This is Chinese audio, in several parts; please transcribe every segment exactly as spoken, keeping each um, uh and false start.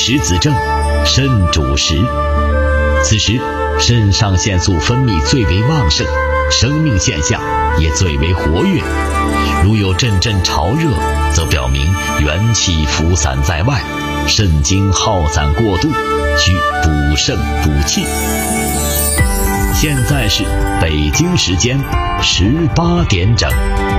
实子正，肾主食。此时肾上腺素分泌最为旺盛，生命现象也最为活跃。如有阵阵潮热，则表明元气浮散在外，肾精耗散过度，需补肾补气。现在是北京时间十八点整。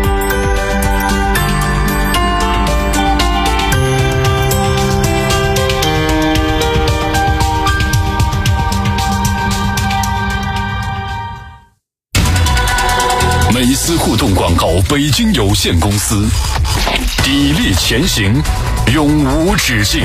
美思互动广告北京有限公司，砥砺前行，永无止境。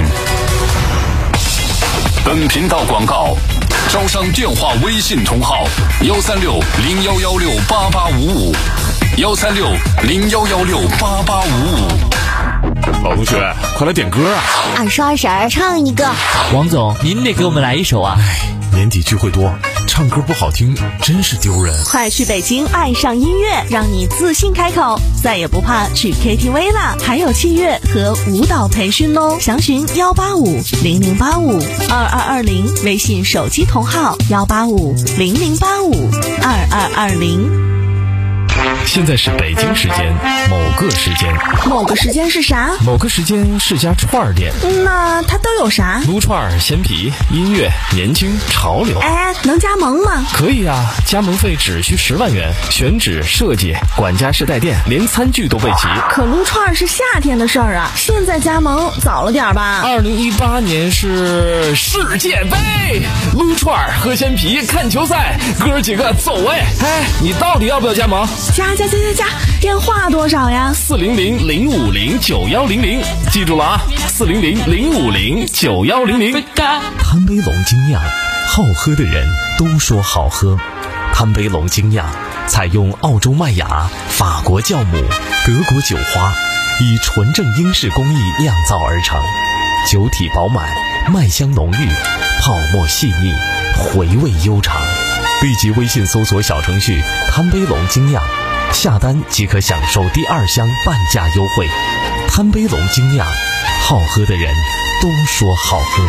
本频道广告招商电话微信同号幺三六零幺幺六八八五五，幺三六零幺幺六八八五五。 老同学，快来点歌啊！ 二叔二婶儿唱一个。 王总，您得给我们来一首啊！ 哎，年底聚会多，唱歌不好听真是丢人。 快去北京爱上音乐，让你自信开口，再也不怕去 K T V 啦！还有器乐和舞蹈培训哦，详询幺八五零零八五二二二零，微信手机同号幺八五零零八五二二二零。 现在是北京时间某个时间， 某个时间是啥？ 某个时间是家串儿店。 那它都有啥？ 撸串、鲜皮、音乐、年轻、潮流。 哎，能加盟吗？ 可以啊，加盟费只需十万元，选址、设计、管家式带店，连餐具都备齐。 可撸串是夏天的事儿啊，现在加盟早了点吧？ 二零一八年是世界杯，撸串、喝鲜皮、看球赛，哥几个走哎！哎，你到底要不要加盟？ 加加加加加，电话多少呀？ 四零零零五零九幺零零，记住了啊，四零零零五零九幺零零。贪杯龙精酿，好喝的人都说好喝。贪杯龙精酿采用澳洲麦芽、法国酵母、德国酒花，以纯正英式工艺酿造而成，酒体饱满，麦香浓郁，泡沫细腻，回味悠长。立即微信搜索小程序贪杯龙精酿，下单即可享受第二箱半价优惠。贪杯龙精酿，好喝的人都说好喝。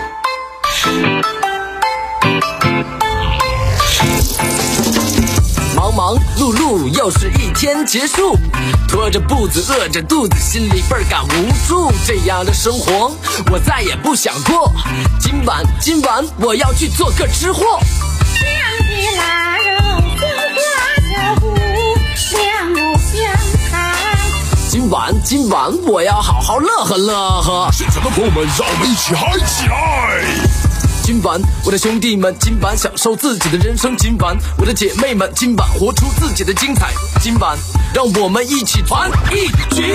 忙忙碌碌又是一天结束，拖着步子饿着肚子，心里倍儿感无助。这样的生活我再也不想过，今晚今晚我要去做个吃货。 香的腊肉，香花小布，两目相看。 今晚今晚我要好好乐呵乐呵。 现场的朋友们，让我们一起嗨起来！ 今晚我的兄弟们，今晚享受自己的人生。今晚我的姐妹们，今晚活出自己的精彩。今晚让我们一起团一起。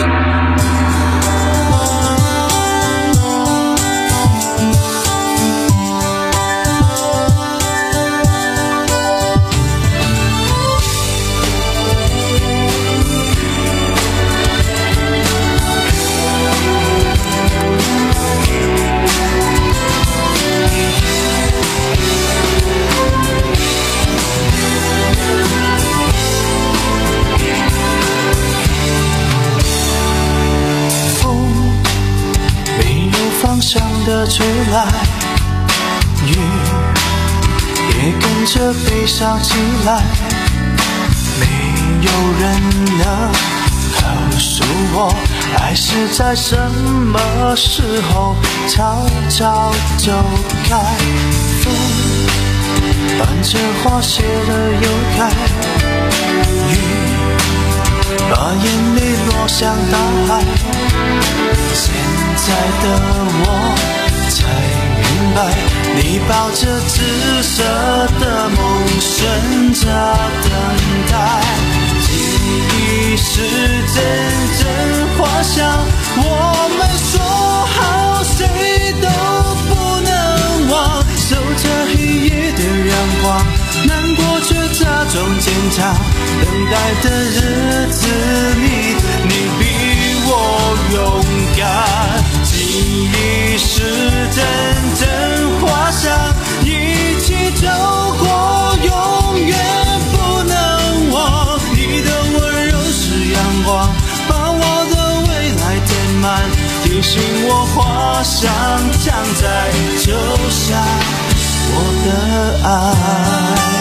的吹来，雨也跟着悲伤起来，没有人能告诉我，爱是在什么时候悄悄就开。风伴着花谢了又开，雨把眼泪落向大海。现在的我才明白，你抱着紫色的梦，顺着等待。记忆是阵阵花香，我们说好谁都不能忘。守着黑夜的阳光，难过却假装坚强。等待的日子里，你比我勇敢。记忆是阵阵花香，一起走过，永远不能忘。你的温柔是阳光，把我的未来填满，提醒我花花香将在酒下，我的爱。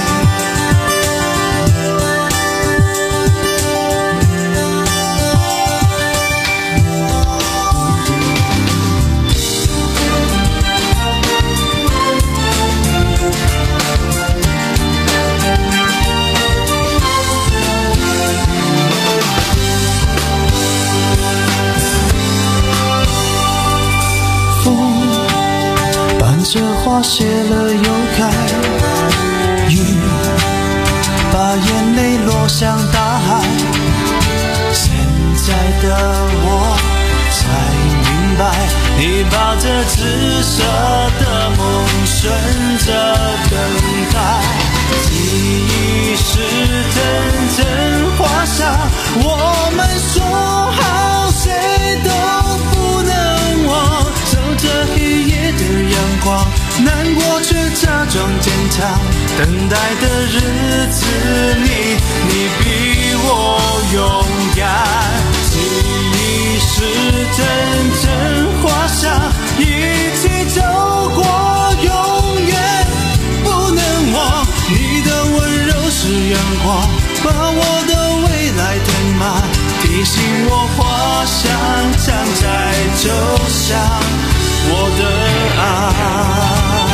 这花谢了又开，雨把眼泪落向大海。现在的我才明白，你把这紫色的梦顺着等待。记忆是阵阵花香，我们说好谁都不能忘，守着黑夜的阳光，难过却假装坚强，等待的日子里你比我勇敢。记忆是阵阵花香，一起走过永远不能忘，你的温柔是阳光，把我的未来填满，提醒我花香将在酒下，我的爱。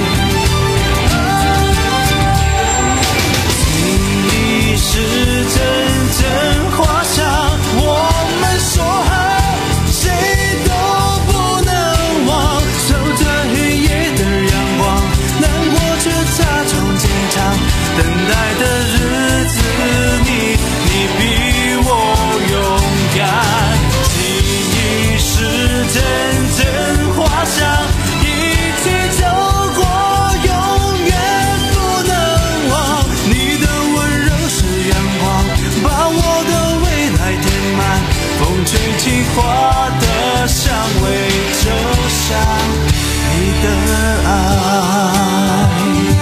记忆是阵阵花香，我们说好谁都不能忘，守着黑夜的阳光，难过却假装坚强，等待的日子里你比我勇敢。记忆是阵阵花香，一起走过永远不能忘，你的温柔是阳光，把我的未来填满，风吹起花的香味，就像你的爱。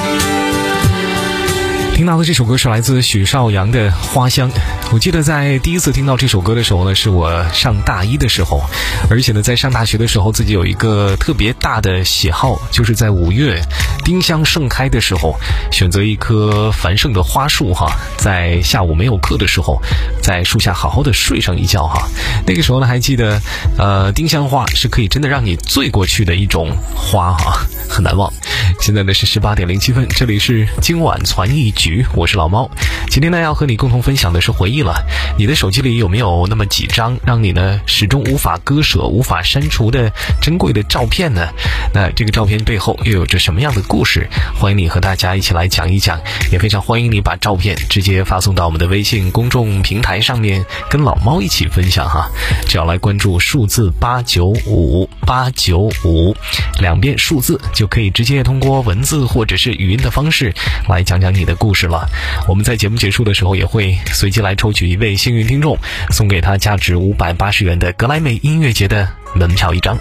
听到的这首歌是来自许绍洋的《花香》。我记得在第一次听到这首歌的时候呢，是我上大一的时候，而且呢，在上大学的时候，自己有一个特别大的喜好，就是在五月丁香盛开的时候，选择一棵繁盛的花树哈，在下午没有课的时候，在树下好好的睡上一觉哈。那个时候呢，还记得，呃，丁香花是可以真的让你醉过去的一种花哈，很难忘。现在呢是十八点零七分，这里是今晚传一局，我是老猫。今天呢要和你共同分享的是回忆了，你的手机里有没有那么几张让你呢始终无法割舍、无法删除的珍贵的照片呢？那这个照片背后又有着什么样的故事？欢迎你和大家一起来讲一讲，也非常欢迎你把照片直接发送到我们的微信公众平台上面，跟老猫一起分享哈。只要来关注数字八九五八九五，两遍数字就可以直接通过文字或者是语音的方式来讲讲你的故事了。我们在节目结束的时候也会随机来抽取一位幸运听众，送给他价值五百八十元的格莱美音乐节的门票一张。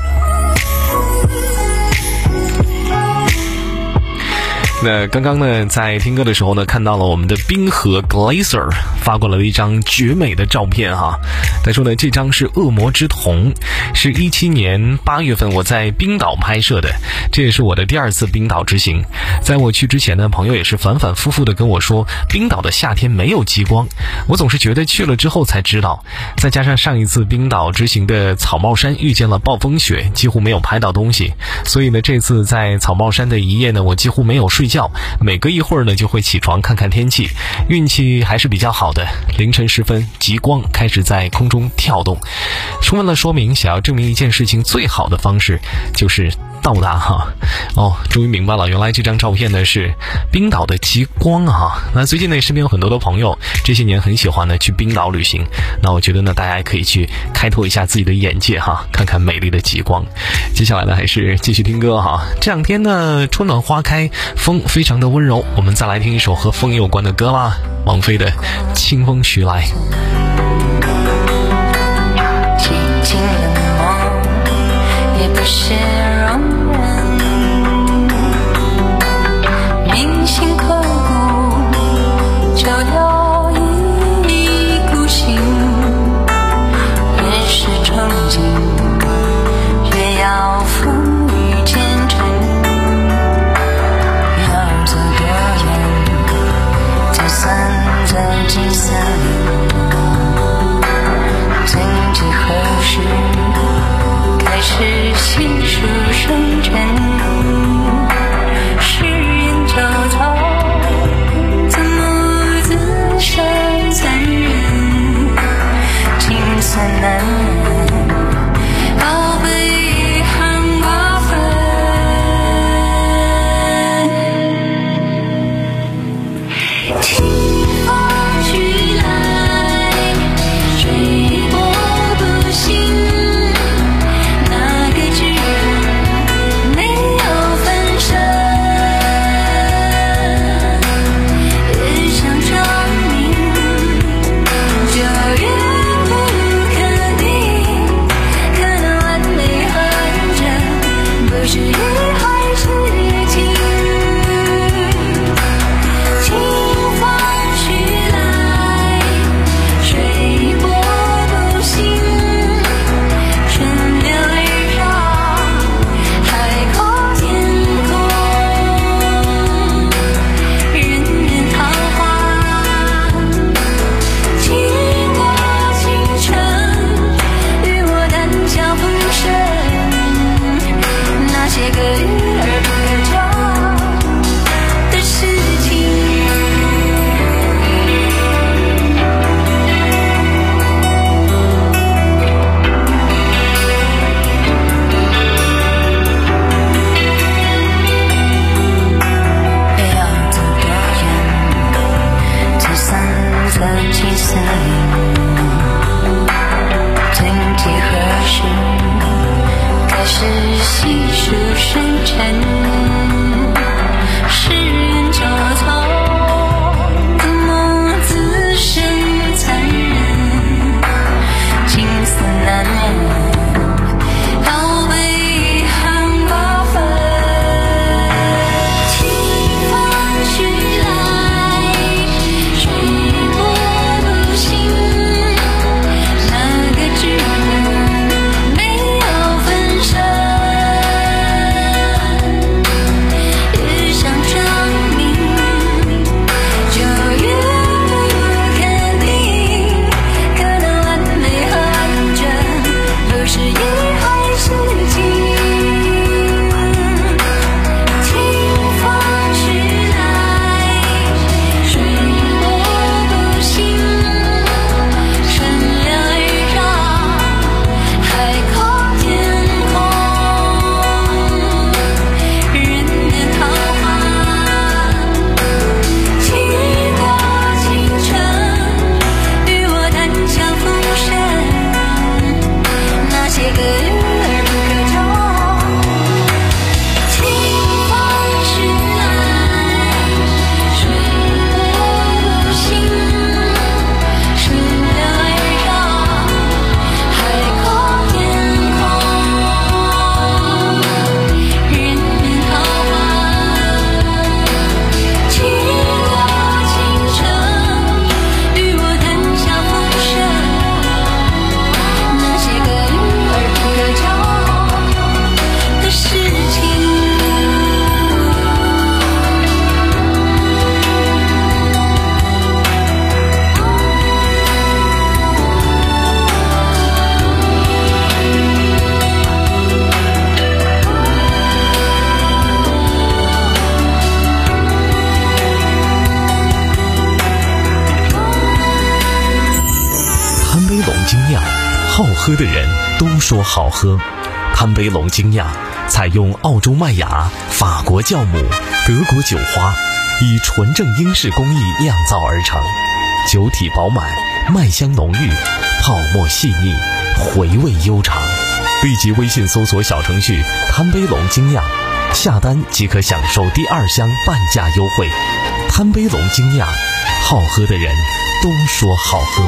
那刚刚呢，在听歌的时候呢，看到了我们的冰河 Glacier 发过来了一张绝美的照片哈。他说呢，这张是恶魔之瞳，是一七年八月份我在冰岛拍摄的，这也是我的第二次冰岛之行。在我去之前呢，朋友也是反反复复的跟我说，冰岛的夏天没有极光，我总是觉得去了之后才知道。再加上上一次冰岛之行的草帽山遇见了暴风雪，几乎没有拍到东西，所以呢，这次在草帽山的一夜呢，我几乎没有睡觉，每隔一会儿呢就会起床看看天气，运气还是比较好的。凌晨时分，极光开始在空中跳动，充分了说明想要证明一件事情最好的方式就是到达哈。哦，终于明白了，原来这张照片呢是冰岛的极光啊。那最近呢，身边有很多的朋友这些年很喜欢呢去冰岛旅行，那我觉得呢大家也可以去开拓一下自己的眼界哈，看看美丽的极光。接下来呢还是继续听歌哈。这两天呢春暖花开，风非常的温柔，我们再来听一首和风有关的歌啦，王菲的《清风徐来》。 寂静冷漠也不是容忍，铭心刻骨就有一股心，越是憧憬越要起森林，曾几何时开始细数深沉，世人就从怎么自身残忍，情丝难忍，道悲遗憾八分，清风徐来，水波不兴，那个知人没有分身，越想证明就越不肯定，可能完美和完整都是一回事情。清风徐来，水波不兴，春凉日照，海阔天空，人面桃花，倾国倾城，与我谈笑风生，那些个遇而不可求。清风徐来，水波不兴，春凉日照，海阔天空，人面桃花，倾国倾城，与我谈笑风生，那些个遇而不可求的事情。 贪杯龙精酿，好喝的人都说好喝。贪杯龙精酿采用澳洲麦芽、法国酵母、德国酒花，以纯正英式工艺酿造而成，酒体饱满，麦香浓郁，泡沫细腻，回味悠长。立即微信搜索小程序贪杯龙精酿，下单即可享受第二箱半价优惠。贪杯龙精酿，好喝的人都说好喝。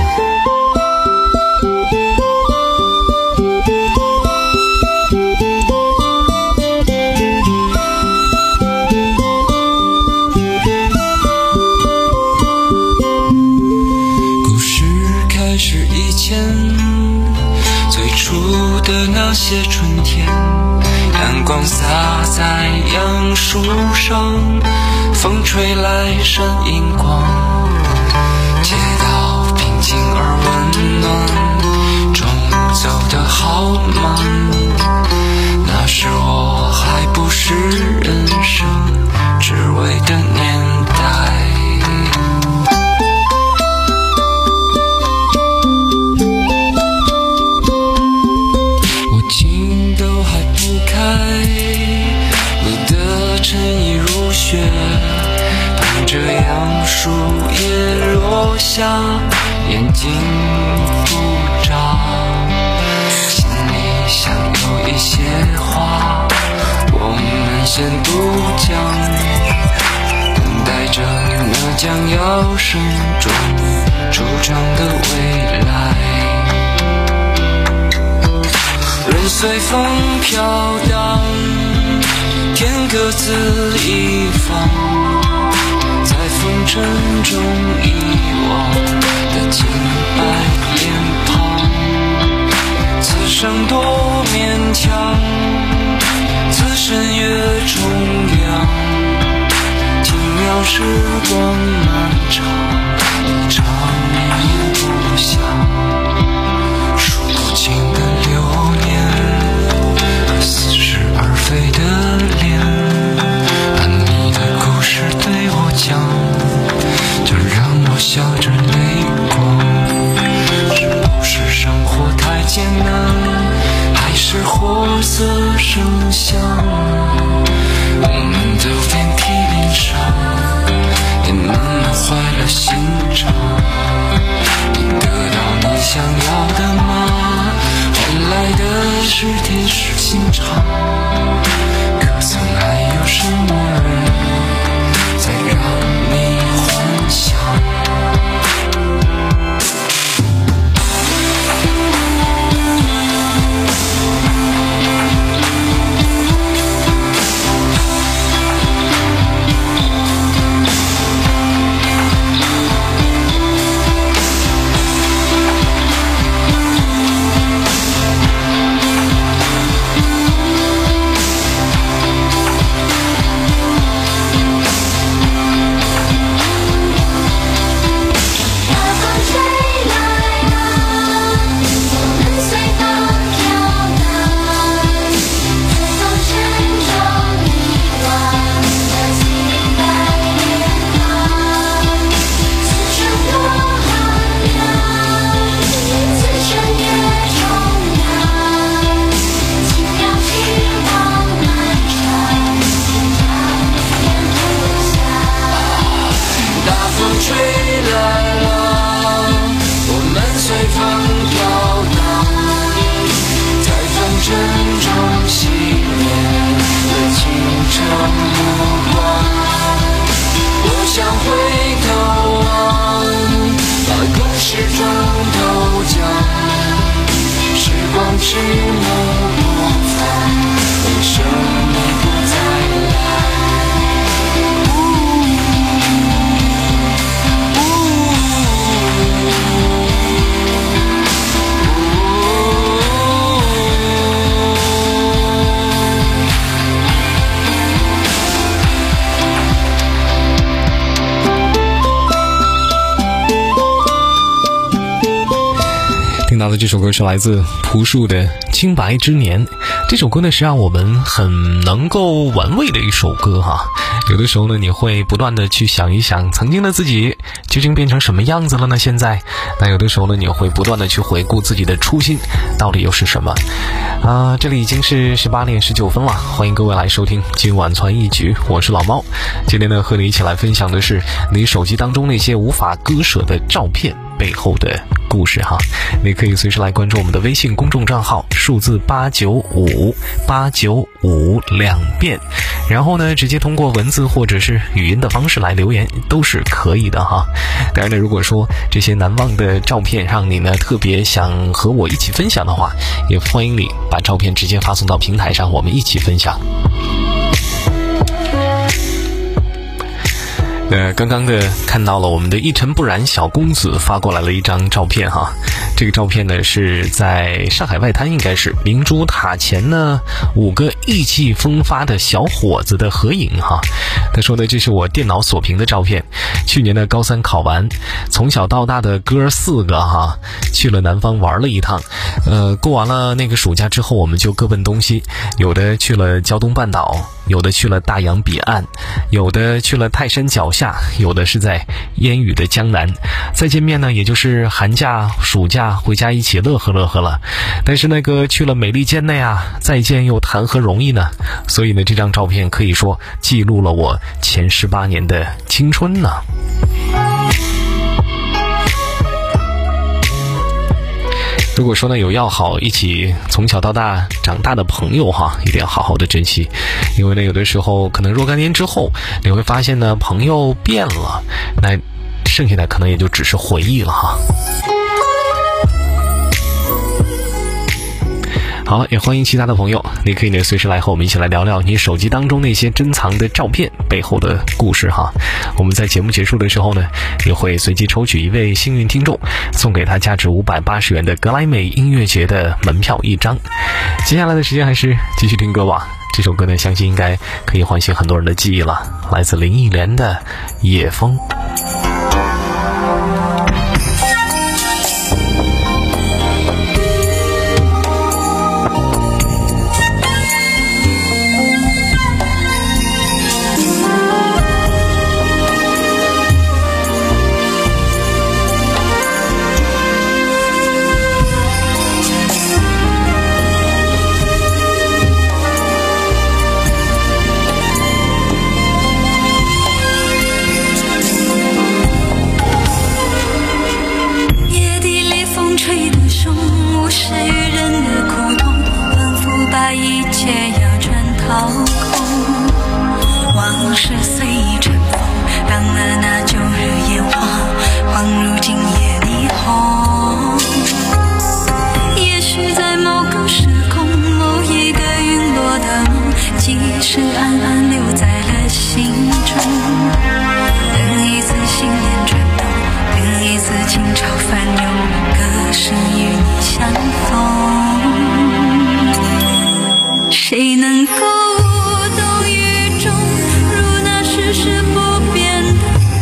故事开始以前，最初的那些春天，阳光洒在杨树上，风吹来闪银光，街道平静而温暖，钟走得好慢，那是我还不是人生只为的年代。我情都还不开，路的尘已如雪，伴着杨树叶落下，眼睛不眨，心里想有一些话我们先不讲，等待着那将要生中舒畅的未来。人随风飘荡，天各自一方，在风尘中遗忘的洁白脸庞，此生多勉强，此生越重量，轻描时光漫长，一场也不想，数不尽的流年和似是而非的脸，把你的故事对我讲，就让我笑着泪光。是不是生活太艰难，还是活色生香，我们都遍体鳞伤，也慢慢坏了心肠。 吹来了，我们随风飘荡，在风尘中熄灭了清澈目光。我想回头望，把故事装头讲，时光迟暮不返，回首你不再来。 听到的这首歌是来自朴树的《清白之年》，这首歌呢是让我们很能够玩味的一首歌哈。有的时候呢，你会不断的去想一想，曾经的自己究竟变成什么样子了呢？现在，那有的时候呢，你会不断的去回顾自己的初心到底又是什么啊？这里已经是十八点十九分了，欢迎各位来收听今晚传一局，我是老猫。今天呢，和你一起来分享的是你手机当中那些无法割舍的照片背后的故事哈。你可以随时来关注我们的微信公众账号，数字八九五八九五两遍，然后呢直接通过文字或者是语音的方式来留言都是可以的哈。当然呢，如果说这些难忘的照片让你呢特别想和我一起分享的话，也欢迎你把照片直接发送到平台上，我们一起分享。呃，刚刚的看到了我们的一尘不染小公子发过来了一张照片哈，这个照片呢是在上海外滩，应该是明珠塔前呢五个意气风发的小伙子的合影哈。他说呢，这是我电脑锁屏的照片，去年的高三考完，从小到大的哥四个哈，去了南方玩了一趟，呃，过完了那个暑假之后，我们就各奔东西，有的去了胶东半岛，有的去了大洋彼岸，有的去了泰山脚下，有的是在烟雨的江南。再见面呢，也就是寒假暑假回家一起乐呵乐呵了。但是那个去了美利坚的呀，再见又谈何容易呢？所以呢，这张照片可以说记录了我前十八年的青春呢。如果说呢有要好一起从小到大长大的朋友哈，一定要好好的珍惜，因为呢有的时候可能若干年之后你会发现呢朋友变了，那剩下的可能也就只是回忆了哈。好了，也欢迎其他的朋友，你可以呢随时来和我们一起来聊聊你手机当中那些珍藏的照片背后的故事哈。我们在节目结束的时候呢，也会随机抽取一位幸运听众，送给他价值五百八十元的格莱美音乐节的门票一张。接下来的时间还是继续听歌吧，这首歌呢相信应该可以唤醒很多人的记忆了，来自林忆莲的《野风》。 谁能够懂雨中如那世事不变的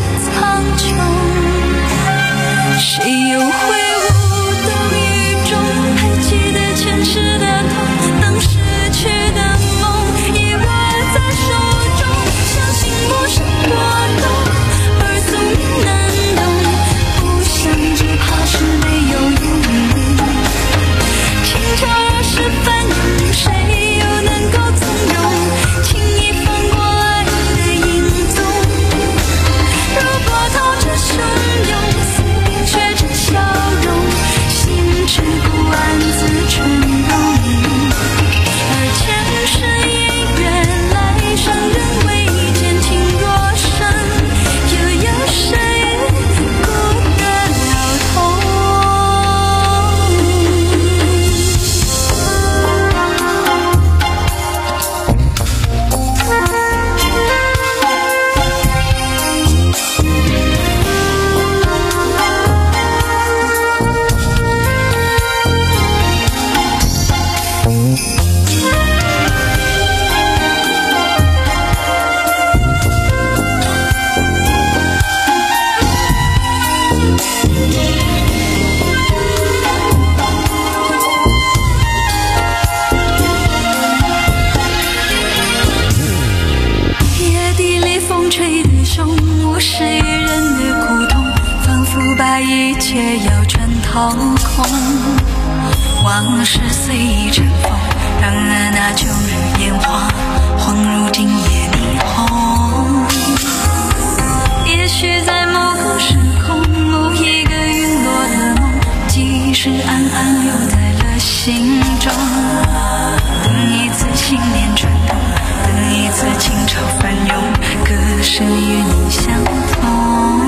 故事与人的苦痛，仿佛把一切要全掏空。往事随意尘封，让那那旧日烟花晃入今夜霓虹。也许在某个时空，某一个陨落的梦，记忆是暗暗留在了心中。等一次信念转动，等一次情潮翻涌，歌声与你相同。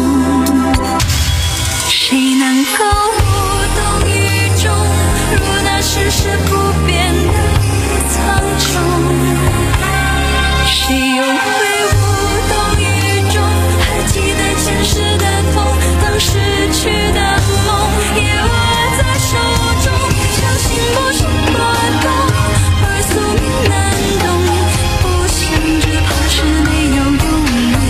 谁能够无动于衷，如那世事不变的苍穹？谁又会无动于衷，还记得前世的痛，当失去的梦也握在手中。相信不是波动，而宿命难懂，不想只怕是没有用。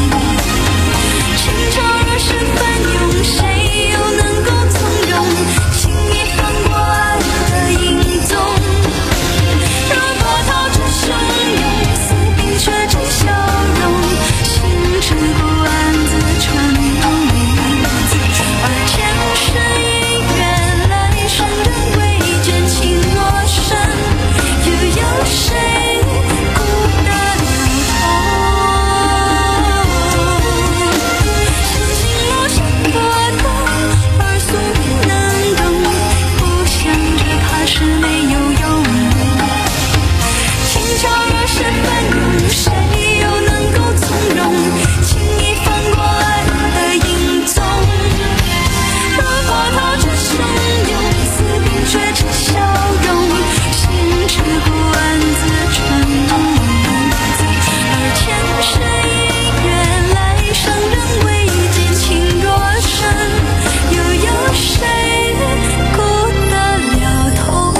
情潮若是翻涌，谁又能够从容轻易放过爱的影踪？如波涛之汹涌，似冰雪之消融，心之孤暗自传动。而前世姻缘，来生仍未见，情若深，又有谁顾得了头？相信某些波动，而宿命能懂，不想只怕是没有用。情潮若是翻涌，谁又能够从容轻易放过爱的影踪？如波涛之汹涌，似冰雪之消融，心之孤暗自传动。而前世姻缘，来生仍未见，情若深，又有谁顾得了头？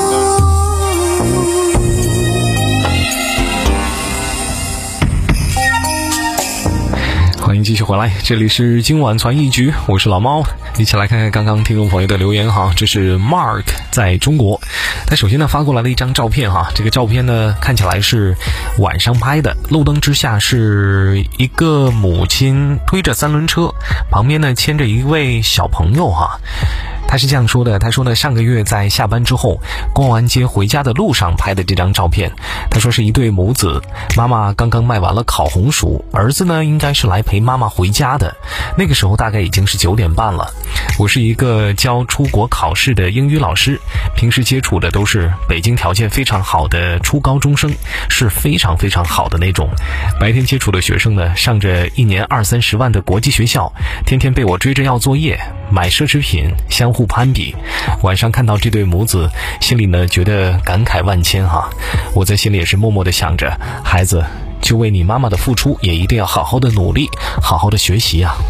欢迎继续回来，这里是今晚传一局，我是老猫，一起来看看刚刚听众朋友的留言哈。这是 Mark 在中国，他首先呢发过来了一张照片哈，这个照片呢看起来是晚上拍的，路灯之下是一个母亲推着三轮车，旁边呢牵着一位小朋友哈。他是这样说的，他说呢上个月在下班之后逛完街回家的路上拍的这张照片。他说是一对母子，妈妈刚刚卖完了烤红薯，儿子呢应该是来陪妈妈回家的，那个时候大概已经是九点半了。我是一个教出国考试的英语老师，平时接触的都是北京条件非常好的初高中生，是非常非常好的那种。白天接触的学生呢上着一年二三十万的国际学校，天天被我追着要作业，买奢侈品，相互攀比。晚上看到这对母子，心里呢觉得感慨万千哈。我在心里也是默默的想着，孩子就为你妈妈的付出，也一定要好好的努力，好好的学习啊。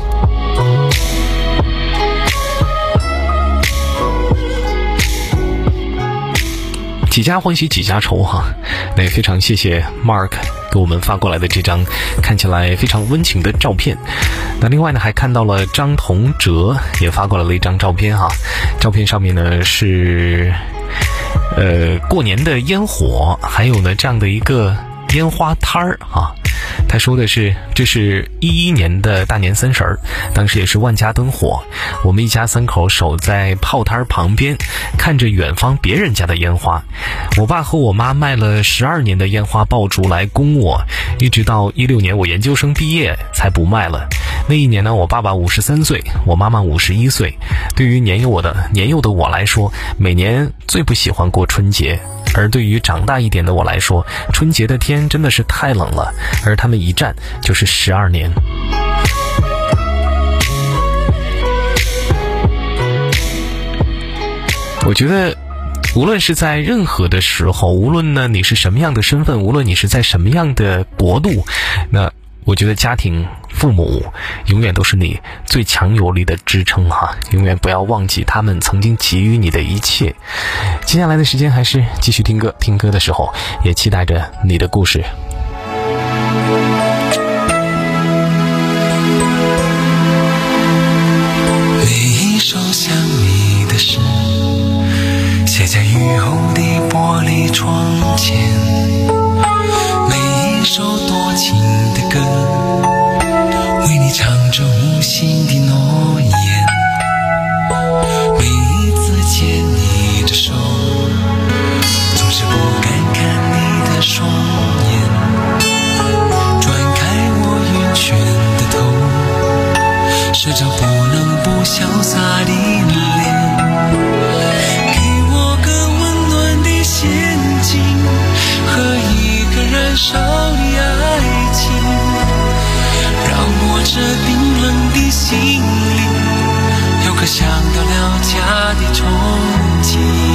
几家欢喜几家愁哈，那也非常谢谢 Mark 给我们发过来的这张看起来非常温情的照片。那另外呢还看到了张同哲也发过来了一张照片哈，照片上面呢是呃过年的烟火，还有呢这样的一个烟花摊儿啊。他说的是这是一一年的大年三十儿，当时也是万家灯火，我们一家三口守在炮摊旁边，看着远方别人家的烟花。我爸和我妈卖了十二年的烟花爆竹来供我，一直到一六年我研究生毕业才不卖了。那一年呢，我爸爸五十三岁，我妈妈五十一岁。对于年幼的年幼的我来说，每年最不喜欢过春节。而对于长大一点的我来说，春节的天真的是太冷了，而他们一站就是十二年。我觉得无论是在任何的时候，无论呢你是什么样的身份，无论你是在什么样的国度，那我觉得家庭父母永远都是你最强有力的支撑哈，永远不要忘记他们曾经给予你的一切。接下来的时间还是继续听歌，听歌的时候也期待着你的故事。 每一首想你的诗，写在雨后的玻璃窗前，每一首多情的歌，为你你唱着无心的诺言，每一次牵你的手，总是不敢看你的双眼，转开我晕眩的头，时常不能不潇洒的脸，给我个温暖的陷阱和一个燃烧的爱情，让我这冰冷的心灵有个想到了家的憧憬。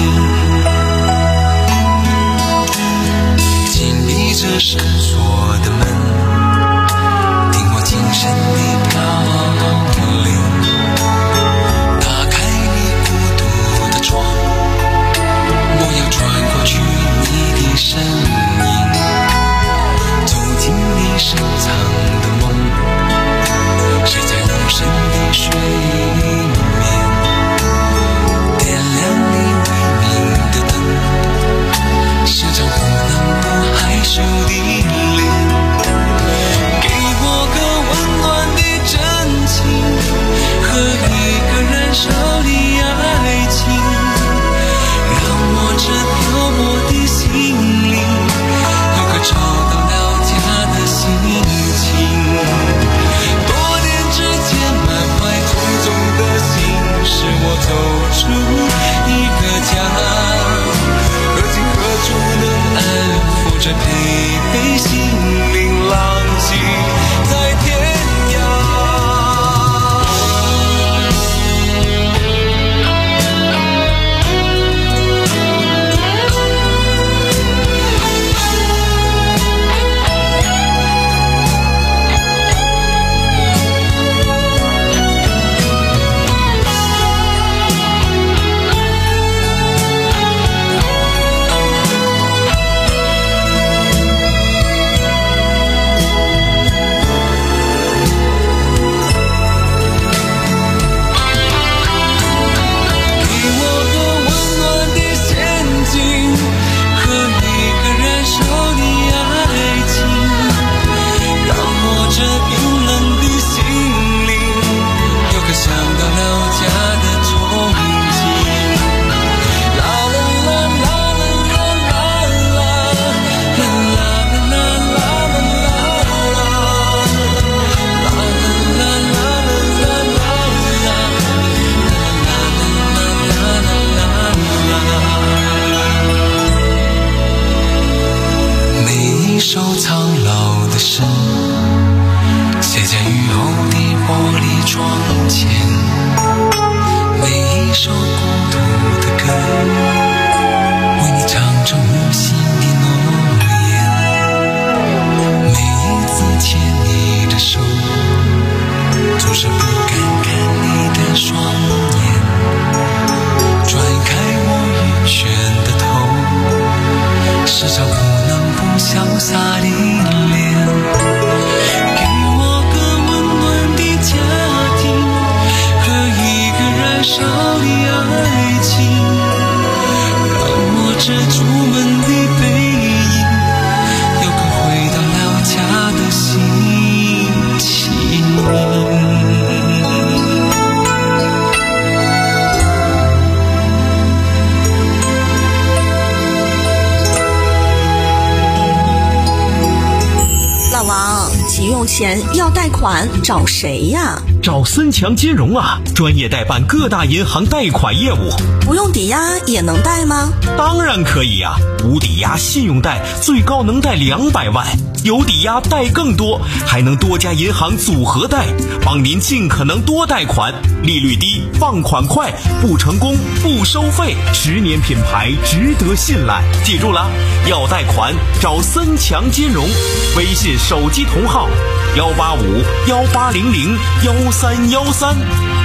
紧闭着深锁的门，听我轻声的飘零，打开你孤独的窗，我要穿过去你的身影，走进你深藏的梦，谁在无声的睡眠，点亮你微明的灯，时常不能不害羞的脸，给我个温暖的真情和一个燃烧的爱情，让我这漂泊的心灵有个找到了家的心情。多年之前满怀沉重的心，使我走出一个家，何今何处能安抚着疲惫心灵，浪迹在天涯。 钱要贷款找谁呀？ 找森强金融啊，专业代办各大银行贷款业务。 不用抵押也能贷吗？ 当然可以呀、啊，无抵押信用贷最高能贷两百万，有抵押贷更多，还能多家银行组合贷，帮您尽可能多贷款，利率低，放款快，不成功不收费，十年品牌值得信赖。记住了，要贷款找森强金融，微信手机同号幺八五幺八零零幺三幺三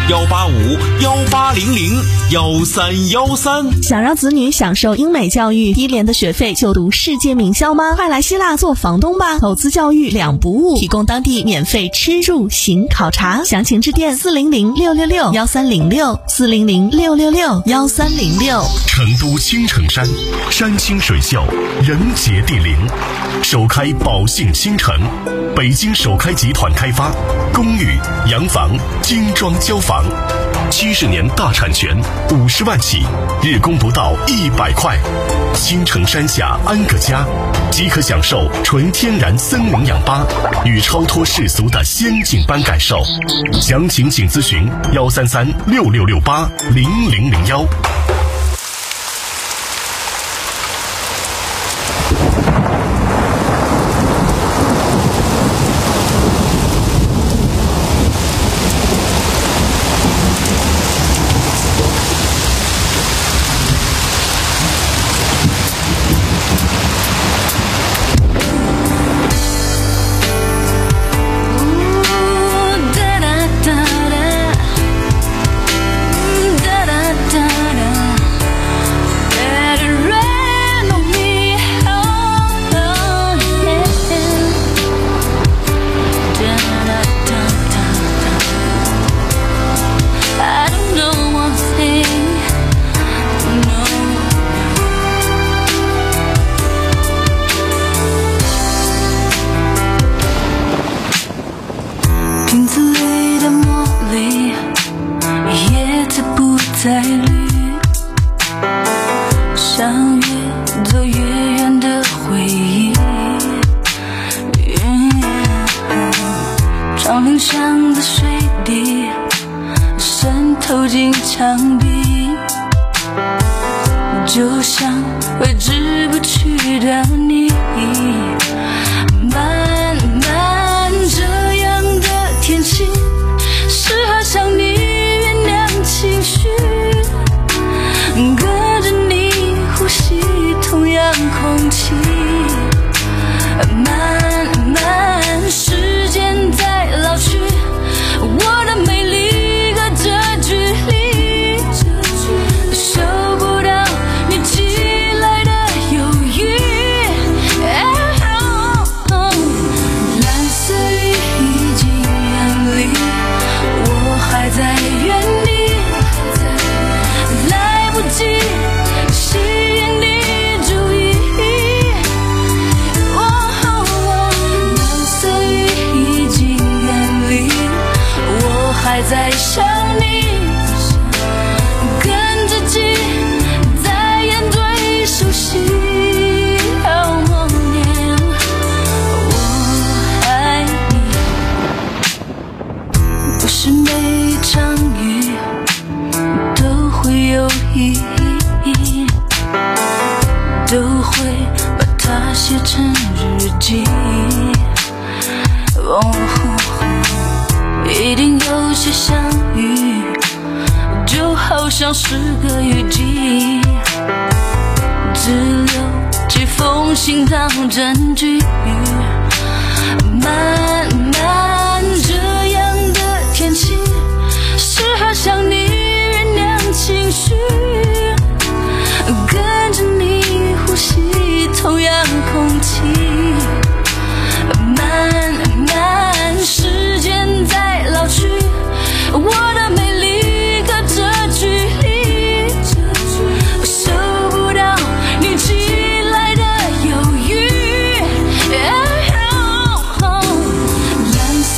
幺八五幺八零零幺三幺三。 想让子女享受英美教育，低廉的学费就读世界名校吗？快来希腊做房东吧！投资教育两不误，提供当地免费吃住行考察，详情致电四零零六六六幺三零六四零零六六六幺三零六。 成都青城山，山清水秀，人杰地灵，首开宝信新城，北京首开集团开发，公寓、洋房、精装交房，七十年大产权，五十万起，日供不到一百块。青城山下安个家，即可享受纯天然森林氧吧与超脱世俗的仙境般感受。详情请咨询幺三三六六六八零零零幺。 再绿，向越走越远的回忆，窗棂上的水滴渗透进墙壁，就像挥之不去的你。慢慢这样的天气，适合向你原谅情绪，跟着你呼吸同样空气。慢慢时间在老去，我的美丽隔着距离，收不到你寄来的犹豫。蓝色雨已经远离，我还在原地，来不及吸引你注意。蓝色雨已经远离，我还在想你，跟自己在眼对熟悉。我爱你，不是每一场雨都会有意义，都会把它写成日记。哦，一定有些相遇，就好像是个雨季，只留几封信当证据。慢慢这样的天气，适合向你原谅情绪，跟着你呼吸同样空气。慢慢时间在老去，我的美丽隔着距离，收不到你寄来的犹豫。蓝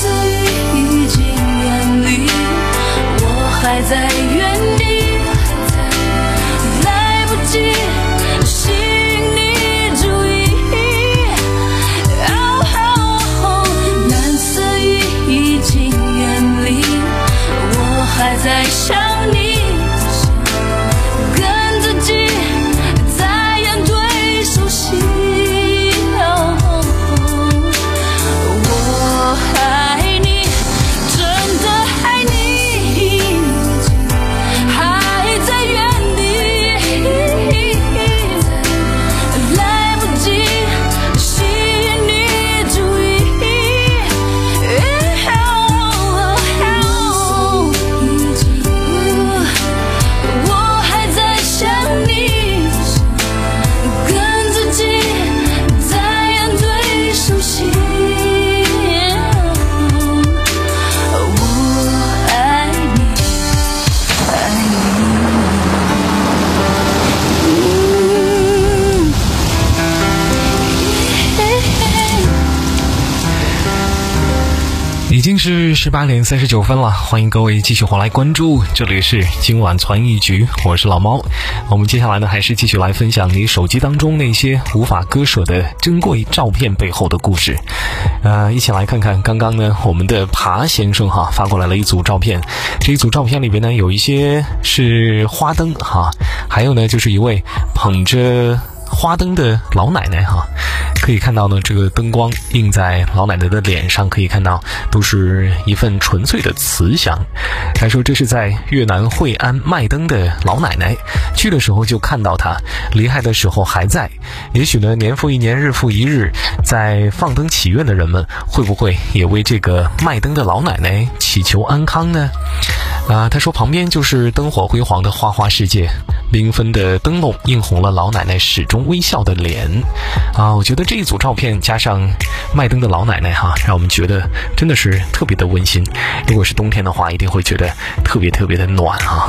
经是十八点三十九分了，欢迎各位继续回来关注，这里是今晚传一局，我是老猫。我们接下来呢，还是继续来分享你手机当中那些无法割舍的珍贵照片背后的故事。呃，一起来看看刚刚呢，我们的爬先生哈发过来了一组照片，这一组照片里边呢，有一些是花灯哈，还有呢就是一位捧着花灯的老奶奶哈，可以看到呢，这个灯光映在老奶奶的脸上，可以看到都是一份纯粹的慈祥。他说这是在越南惠安卖灯的老奶奶，去的时候就看到她，离开的时候还在。也许呢，年复一年，日复一日，在放灯祈愿的人们，会不会也为这个卖灯的老奶奶祈求安康呢？啊，他说旁边就是灯火辉煌的花花世界，缤纷的灯笼映红了老奶奶始终微笑的脸。啊，我觉得这一组照片加上卖灯的老奶奶哈，让我们觉得真的是特别的温馨。如果是冬天的话，一定会觉得特别特别的暖啊。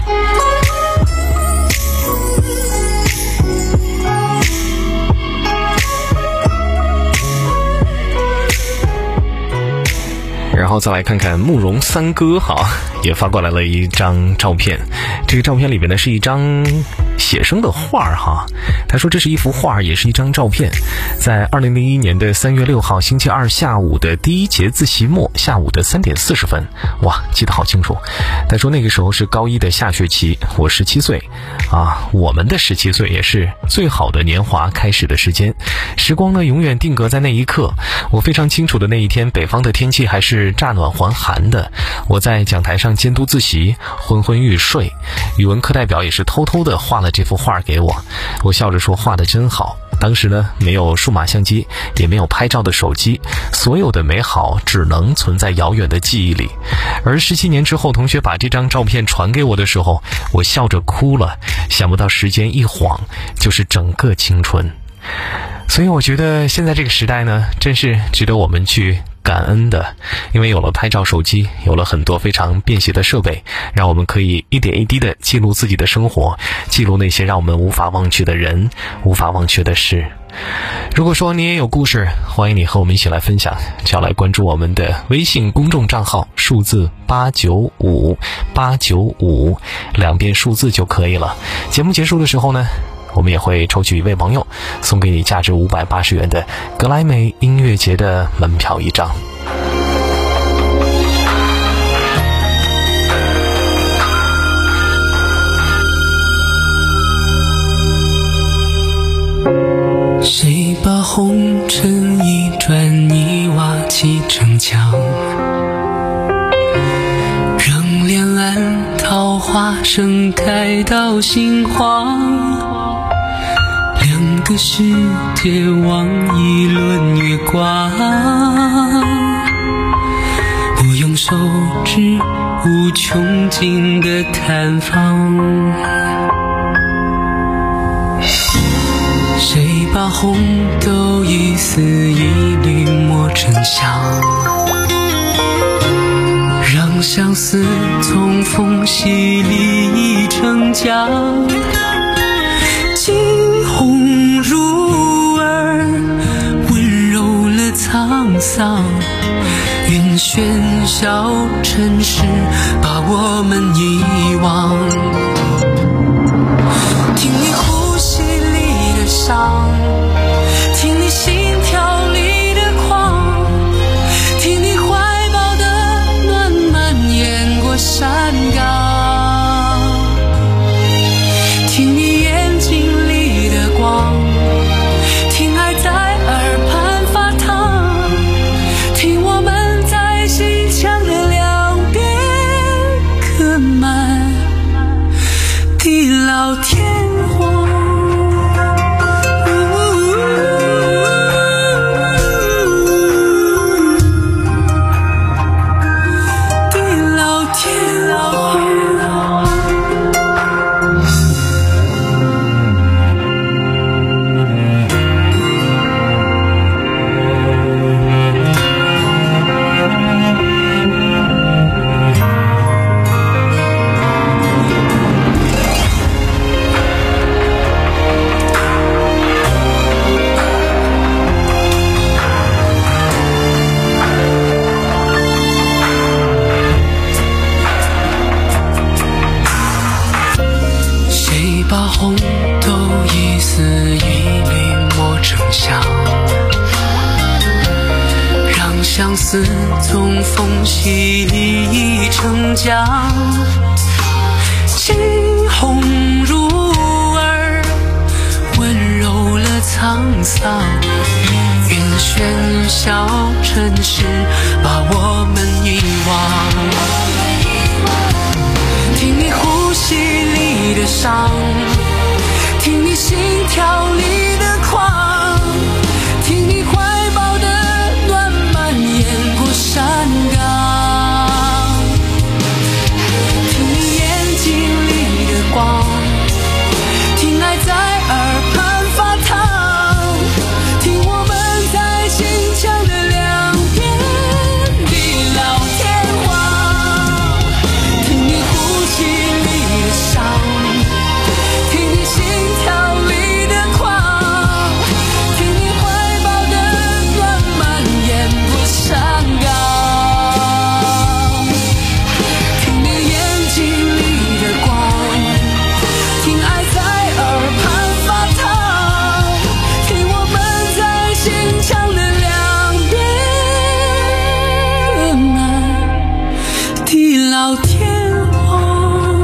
然后再来看看慕容三哥哈，也发过来了一张照片。这个照片里边呢是一张写生的画哈，他说这是一幅画，也是一张照片。在二零零一年的三月六号星期二下午的第一节自习末，下午的三点四十分，哇，记得好清楚。他说那个时候是高一的下学期，我十七岁啊，我们的十七岁也是最好的年华开始的时间。时光呢永远定格在那一刻。我非常清楚的那一天，北方的天气还是乍暖还寒的，我在讲台上监督自习，昏昏欲睡。语文课代表也是偷偷的画了这幅画给我，我笑着说画得真好。当时呢没有数码相机，也没有拍照的手机，所有的美好只能存在遥远的记忆里。而十七年之后，同学把这张照片传给我的时候，我笑着哭了，想不到时间一晃就是整个青春。所以我觉得现在这个时代呢，真是值得我们去感恩的，因为有了拍照手机，有了很多非常便携的设备，让我们可以一点一滴的记录自己的生活，记录那些让我们无法忘却的人，无法忘却的事。如果说你也有故事，欢迎你和我们一起来分享，只要来关注我们的微信公众账号，数字八九五八九五，两遍数字就可以了。节目结束的时候呢，我们也会抽取一位朋友，送给你价值五百八十元的格莱美音乐节的门票一张。 谁把红尘一砖一瓦砌成墙，让两岸桃花盛开到心慌，两个世界望一轮月光，我用手指无穷尽的探访，谁把红豆一丝一缕磨成香，让相思从缝隙里成浆，惊鸿入耳，温柔了沧桑，愿喧嚣尘世把我们遗忘，听你呼吸里的伤，听你心跳里的狂，听你怀抱的暖蔓延过山岗，听你眼睛里的光，听爱在耳畔发烫，听我们在心墙的两边刻满地老天荒。 似从缝隙里成江，惊鸿入耳，温柔了沧桑。云喧嚣尘世，把我们遗忘。听你呼吸里的伤，听你心跳里的狂，听你怀抱的暖蔓延过山岗，听你眼睛里的光，听爱在耳畔发烫，听我们在心墙的两边地老天荒，听你呼吸里的伤，听你心跳里的狂，听你怀抱的暖蔓延过山岗，听你眼睛里的光，听爱在耳畔发烫，听我们在心墙的两边地老天荒。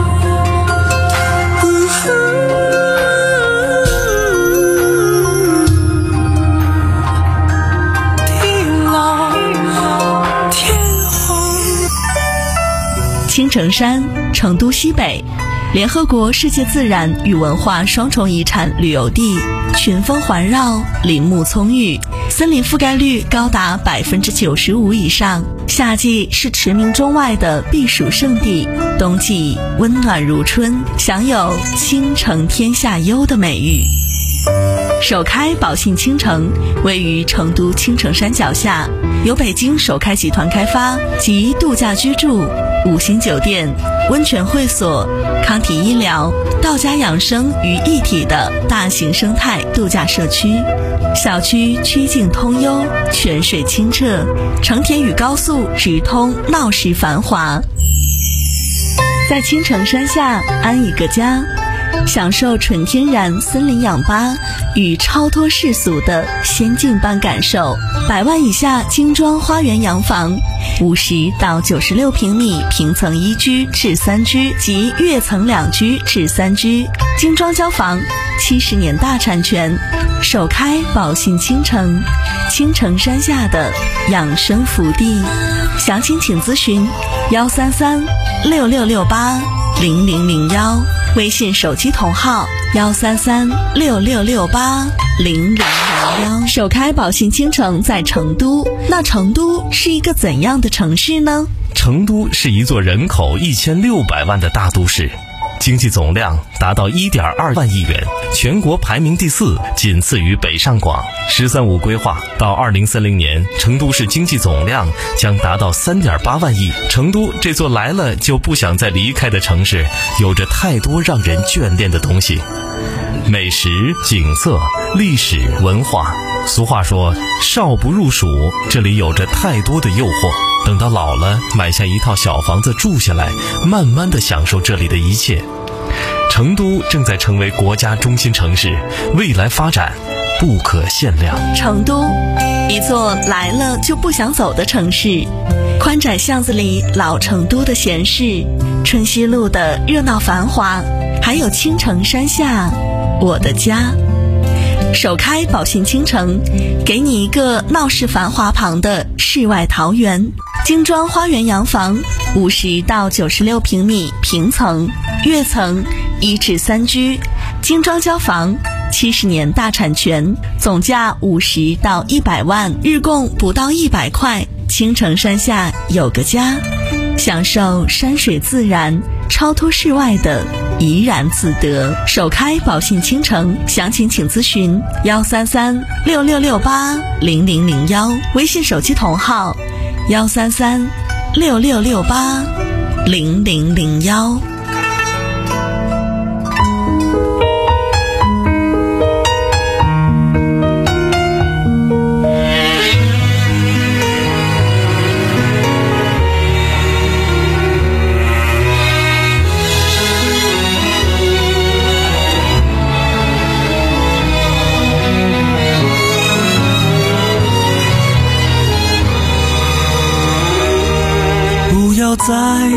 青城山，成都西北，联合国世界自然与文化双重遗产旅游地，群峰环绕，林木葱郁，森林覆盖率高达百分之九十五以上。夏季是驰名中外的避暑胜地，冬季温暖如春，享有倾城天下优的美誉。首开宝信倾城位于成都青城山脚下，由北京首开集团开发，集度假居住、五星酒店、温泉会所、康体医疗、道家养生于一体的大型生态度假社区。小区曲径通幽，泉水清澈，成田与高速直通，闹市繁华。在青城山下安一个家，享受纯天然森林氧吧与超脱世俗的仙境般感受。百万以下精装花园洋房，五十到九十六平米平层一居至三居及跃层两居至三居，精装交房，七十年大产权，首开宝信倾城，青城山下的养生福地。详情请咨询幺三三六六六八零零零幺，微信手机同号幺三三六六六八零零零幺。首开宝信倾城在成都，那成都是一个怎样的城市呢？ 成都是一座人口一千六百万的大都市，经济总量达到 一点二万亿元，全国排名第四，仅次于北上广。十三五规划到二零三零年，成都市经济总量将达到 三点八万亿。成都这座来了就不想再离开的城市，有着太多让人眷恋的东西，美食、景色、历史、文化。俗话说少不入蜀，这里有着太多的诱惑，等到老了买下一套小房子住下来，慢慢地享受这里的一切。成都正在成为国家中心城市，未来发展不可限量。 成都，一座来了就不想走的城市，宽窄巷子里老成都的闲适，春熙路的热闹繁华，还有青城山下我的家。首开宝信倾城，给你一个闹市繁华旁的世外桃源，精装花园洋房，五十到九十六平米平层、跃层一至三居，精装交房，七十年大产权，总价五十到一百万，日供不到一百块。青城山下有个家，享受山水自然，超脱世外的怡然自得。首开宝信倾城，详情请咨询幺三三六六六八零零零幺，微信手机同号幺三三六六六八零零零幺。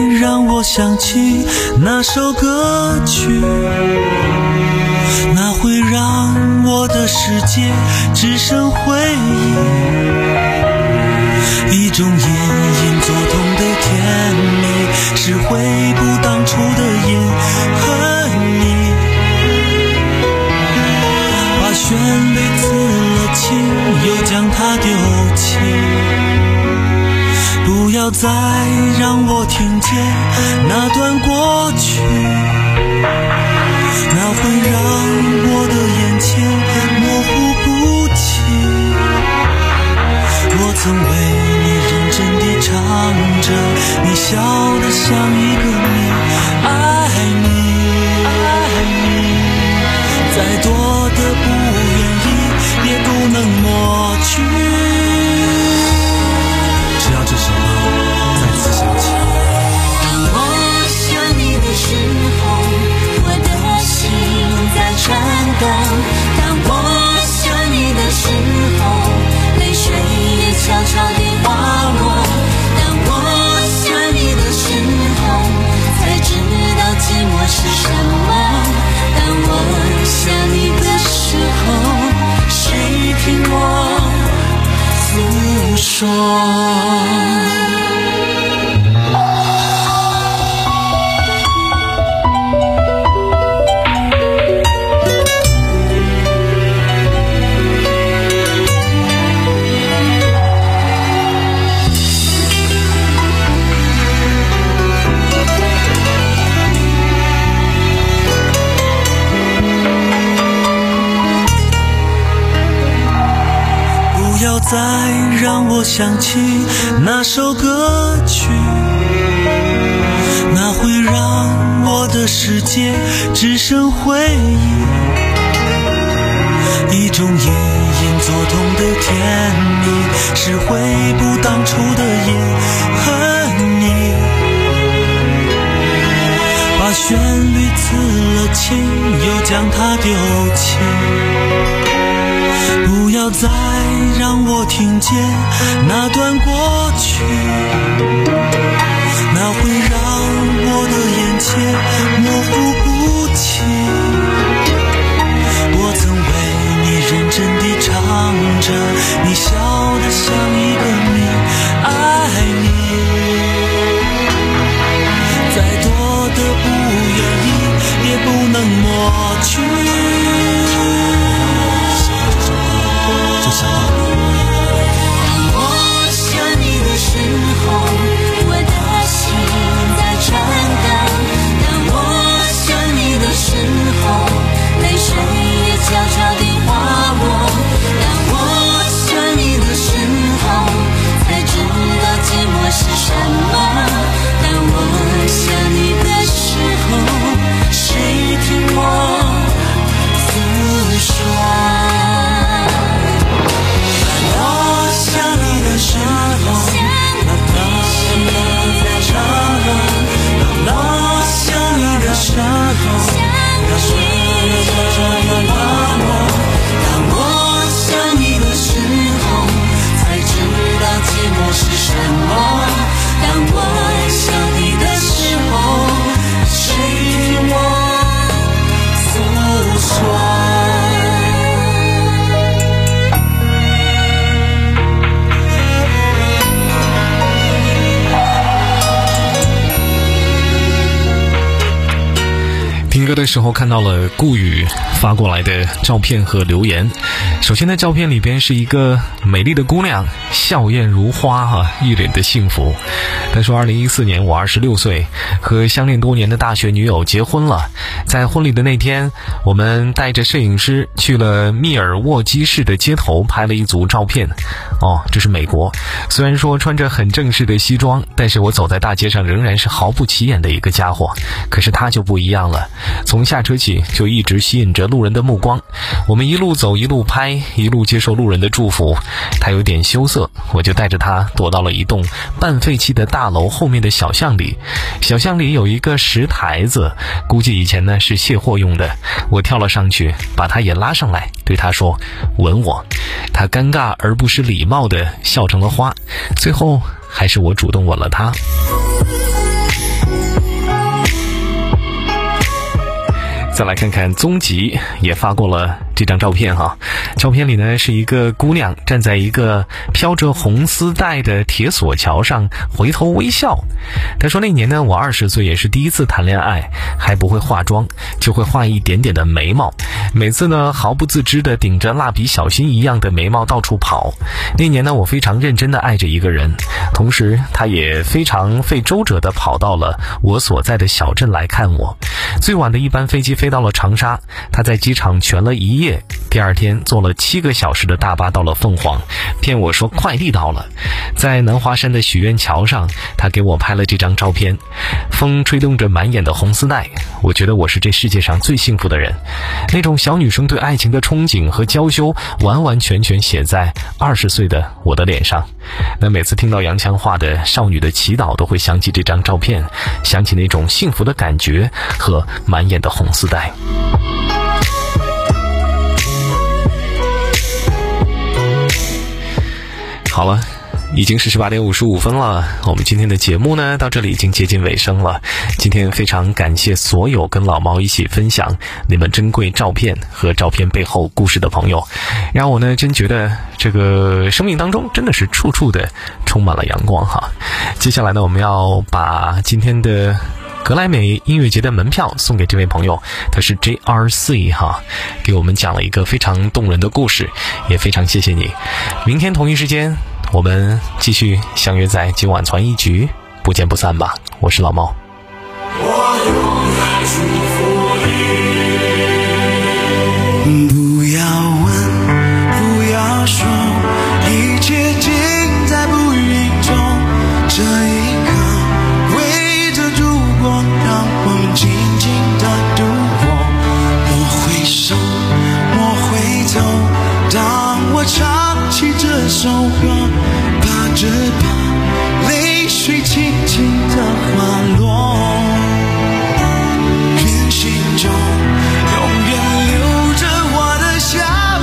让我想起那首歌曲，那会让我的世界只剩回忆，一种隐隐作痛的甜蜜，是回不当初的隐和你，把旋律刺了青，又将它丢弃，不要再让我听见那段过去，那会让我的眼前模糊不清。我曾为你认真地唱着，你笑得像一个谜，爱你，爱你，再多的不愿意也不能抹去。只要这首歌再次响起， 当我想你的时候，我的心在颤抖，当我想你的时候，泪水也悄悄地滑落，当我想你的时候，才知道寂寞是什么，当我想你的时候，谁听我诉说。 再让我想起那首歌曲，那会让我的世界只剩回忆，一种隐隐作痛的甜蜜，是回不当初的隐和你，把旋律刺了青，又将它丢弃，不要再让我听见那段过去，那会让我的眼前模糊不清。我曾为你认真地唱着，你笑得像一个谜，爱你，再多的不愿意也不能抹去。 当我想你的时候，我的心在颤抖，当我想你的时候，泪水也悄悄地滑落，当我想你的时候，才知道寂寞是什么，当我想你的时候，谁听我诉说。时候，那歌在唱，当我想你的时候，那旋律悄悄地滑落，当我想你的时候，才知道寂寞是什么，当我想你的时候，谁听我诉说。 听歌的时候看到了顾宇发过来的照片和留言。首先的照片里边是一个美丽的姑娘，笑靥如花哈，一脸的幸福。他说二零一四年我二十六岁，和相恋多年的大学女友结婚了。在婚礼的那天，我们带着摄影师去了密尔沃基市的街头拍了一组照片。哦，这是美国。虽然说穿着很正式的西装，但是我走在大街上仍然是毫不起眼的一个家伙。可是他就不一样了，从下车起就一直吸引着路人的目光。我们一路走一路拍，一路接受路人的祝福。他有点羞涩，我就带着他躲到了一栋半废弃的大楼后面的小巷里。小巷里有一个石台子，估计以前呢是卸货用的。我跳了上去，把他也拉上来，对他说吻我。他尴尬而不失礼貌地笑成了花，最后还是我主动吻了他。 再来看看宗吉也发过了这张照片哈，照片里呢是一个姑娘站在一个飘着红丝带的铁索桥上，回头微笑。她说那年呢我二十岁，也是第一次谈恋爱，还不会化妆，就会画一点点的眉毛，每次呢毫不自知的顶着蜡笔小新一样的眉毛到处跑。那年呢我非常认真的爱着一个人，同时他也非常费周折的跑到了我所在的小镇来看我。最晚的一班飞机飞到了长沙，他在机场全了一夜，第二天坐了七个小时的大巴到了凤凰，骗我说快递到了。在南华山的许愿桥上，他给我拍了这张照片，风吹动着满眼的红丝带，我觉得我是这世界上最幸福的人。那种小女生对爱情的憧憬和娇羞，完完全全写在二十岁的我的脸上。那每次听到杨强画的少女的祈祷，都会想起这张照片，想起那种幸福的感觉和满眼的红丝带。好了，已经是十八点五十五分了，我们今天的节目呢到这里已经接近尾声了。今天非常感谢所有跟老猫一起分享你们珍贵照片和照片背后故事的朋友，让我呢真觉得这个生命当中真的是处处的充满了阳光哈。接下来呢我们要把今天的格莱美音乐节的门票送给这位朋友，他是 J R C 哈，给我们讲了一个非常动人的故事，也非常谢谢你。明天同一时间我们继续相约在今晚传一局，不见不散吧。我是老猫。 我永远祝福你，不要问，不要说，一切尽在不语中。这一刻围着烛光，让我们静静的度过。莫回首，莫回头，当我唱起这首歌，怕只怕泪水轻轻的滑落。愿心中永远留着我的笑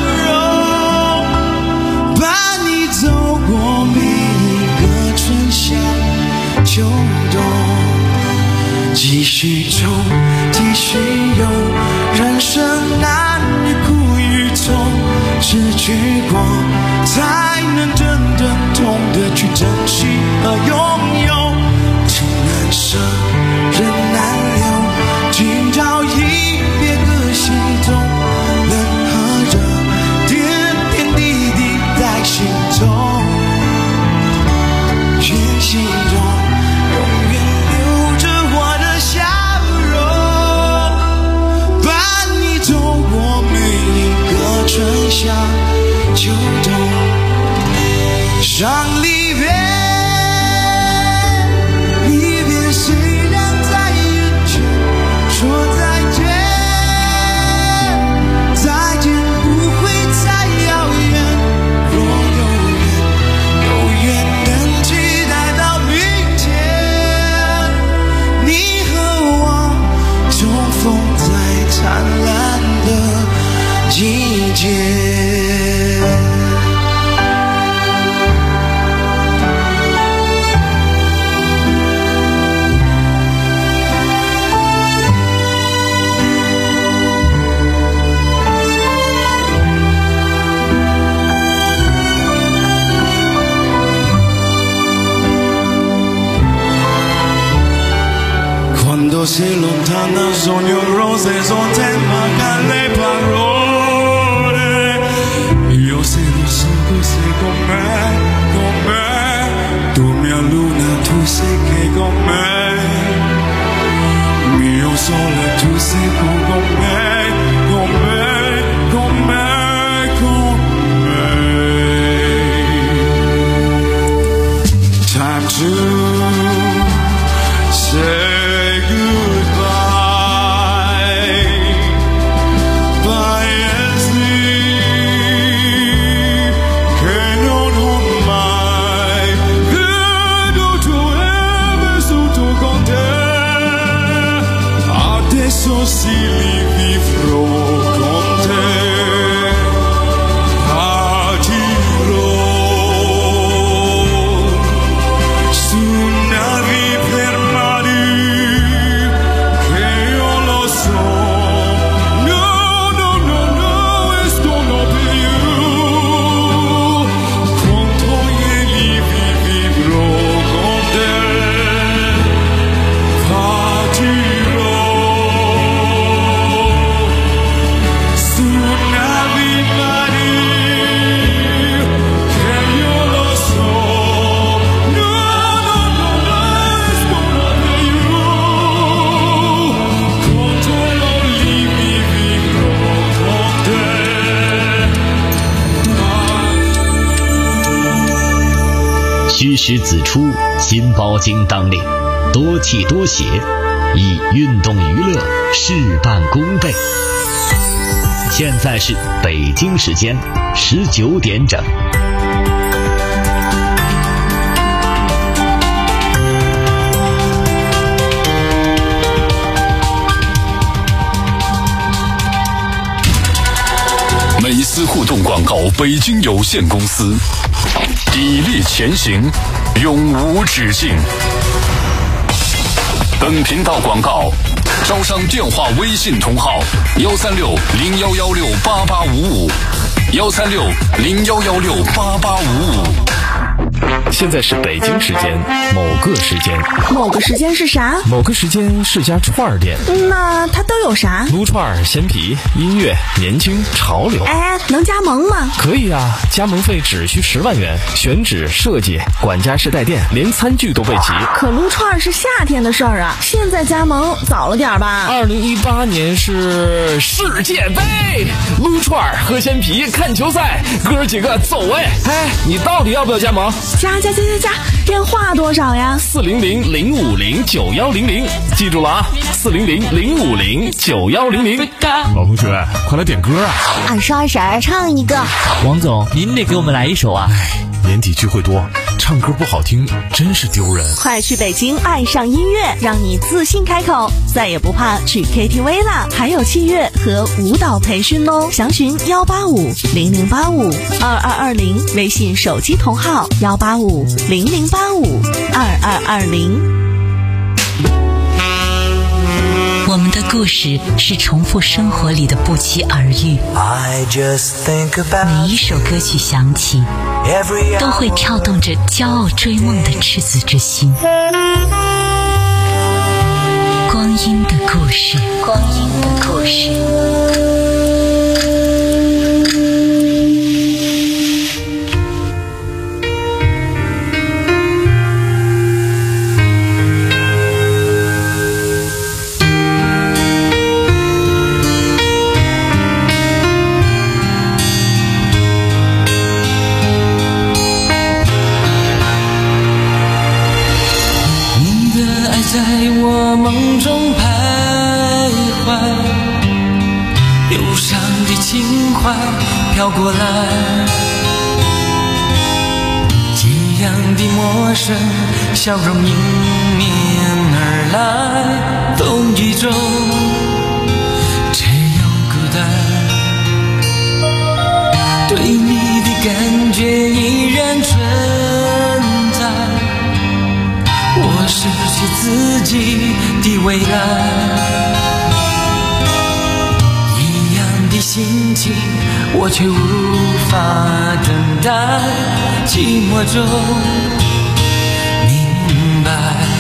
容，伴你走过每一个春夏秋冬。继续冲，继续游，人生难与苦与痛，失去过才能真正懂得去珍惜和拥有。情难舍，人难留，今朝一别各西东，冷和热，点点滴滴在心中。愿心中永远留着我的笑容，伴你走过每一个春夏秋冬。上离别，离别虽然在眼前，说再见，再见不会再遥远。若有缘，有缘能期待到明天，你和我重逢在灿烂的季节。Quando sei lontana sogno rose, son tema le parole. Io se lo so che sei con me, con me. Tu mia luna, tu sei che con me. Mio sole, tu sei con me, con me, con me, con me. Time to say si li vivrò con te, partirò su navi per mari che io lo so 虚实子出，心包经当令，多气多血，以运动娱乐事半功倍。现在是北京时间十九点整。 美思互动广告北京有限公司，砥砺前行，永无止境。本频道广告招商电话微信同号：幺三六零幺幺六八八五五，幺三六零幺幺六八八五五。 现在是北京时间某个时间， 某个时间是啥？ 某个时间是家串儿店。 那它都有啥？ 撸串、鲜皮、音乐、年轻、潮流。 哎，能加盟吗？ 可以啊，加盟费只需十万元，选址、设计、管家式带电，连餐具都备齐。 可撸串是夏天的事儿啊，现在加盟早了点吧？ 二零一八年是世界杯，撸串、喝鲜皮、看球赛，哥几个走哎！哎，你到底要不要加盟？ 加加加加加，电话多少呀？ 四零零零五零九幺零零，记住了啊，四零零零五零九幺零零。 老同学，快来点歌啊！ 二十二婶唱一个。 王总，您得给我们来一首啊！ 年底聚会多，唱歌不好听真是丢人。 快去北京爱上音乐，让你自信开口，再也不怕去 K T V 啦！还有器乐和舞蹈培训哦，详询幺八五零零八五二二二零，微信手机同号幺八五零零八五二二二零。 我们的故事是重复生活里的不期而遇，每一首歌曲响起，都会跳动着骄傲追梦的赤子之心。光阴的故事，光阴的故事。 在我梦中徘徊，忧伤的情怀飘过来，一样的陌生，笑容迎面而来，风雨中却又孤单，对你的感觉依然存在，我失去自己的未来，一样的心情我却无法等待，寂寞中明白，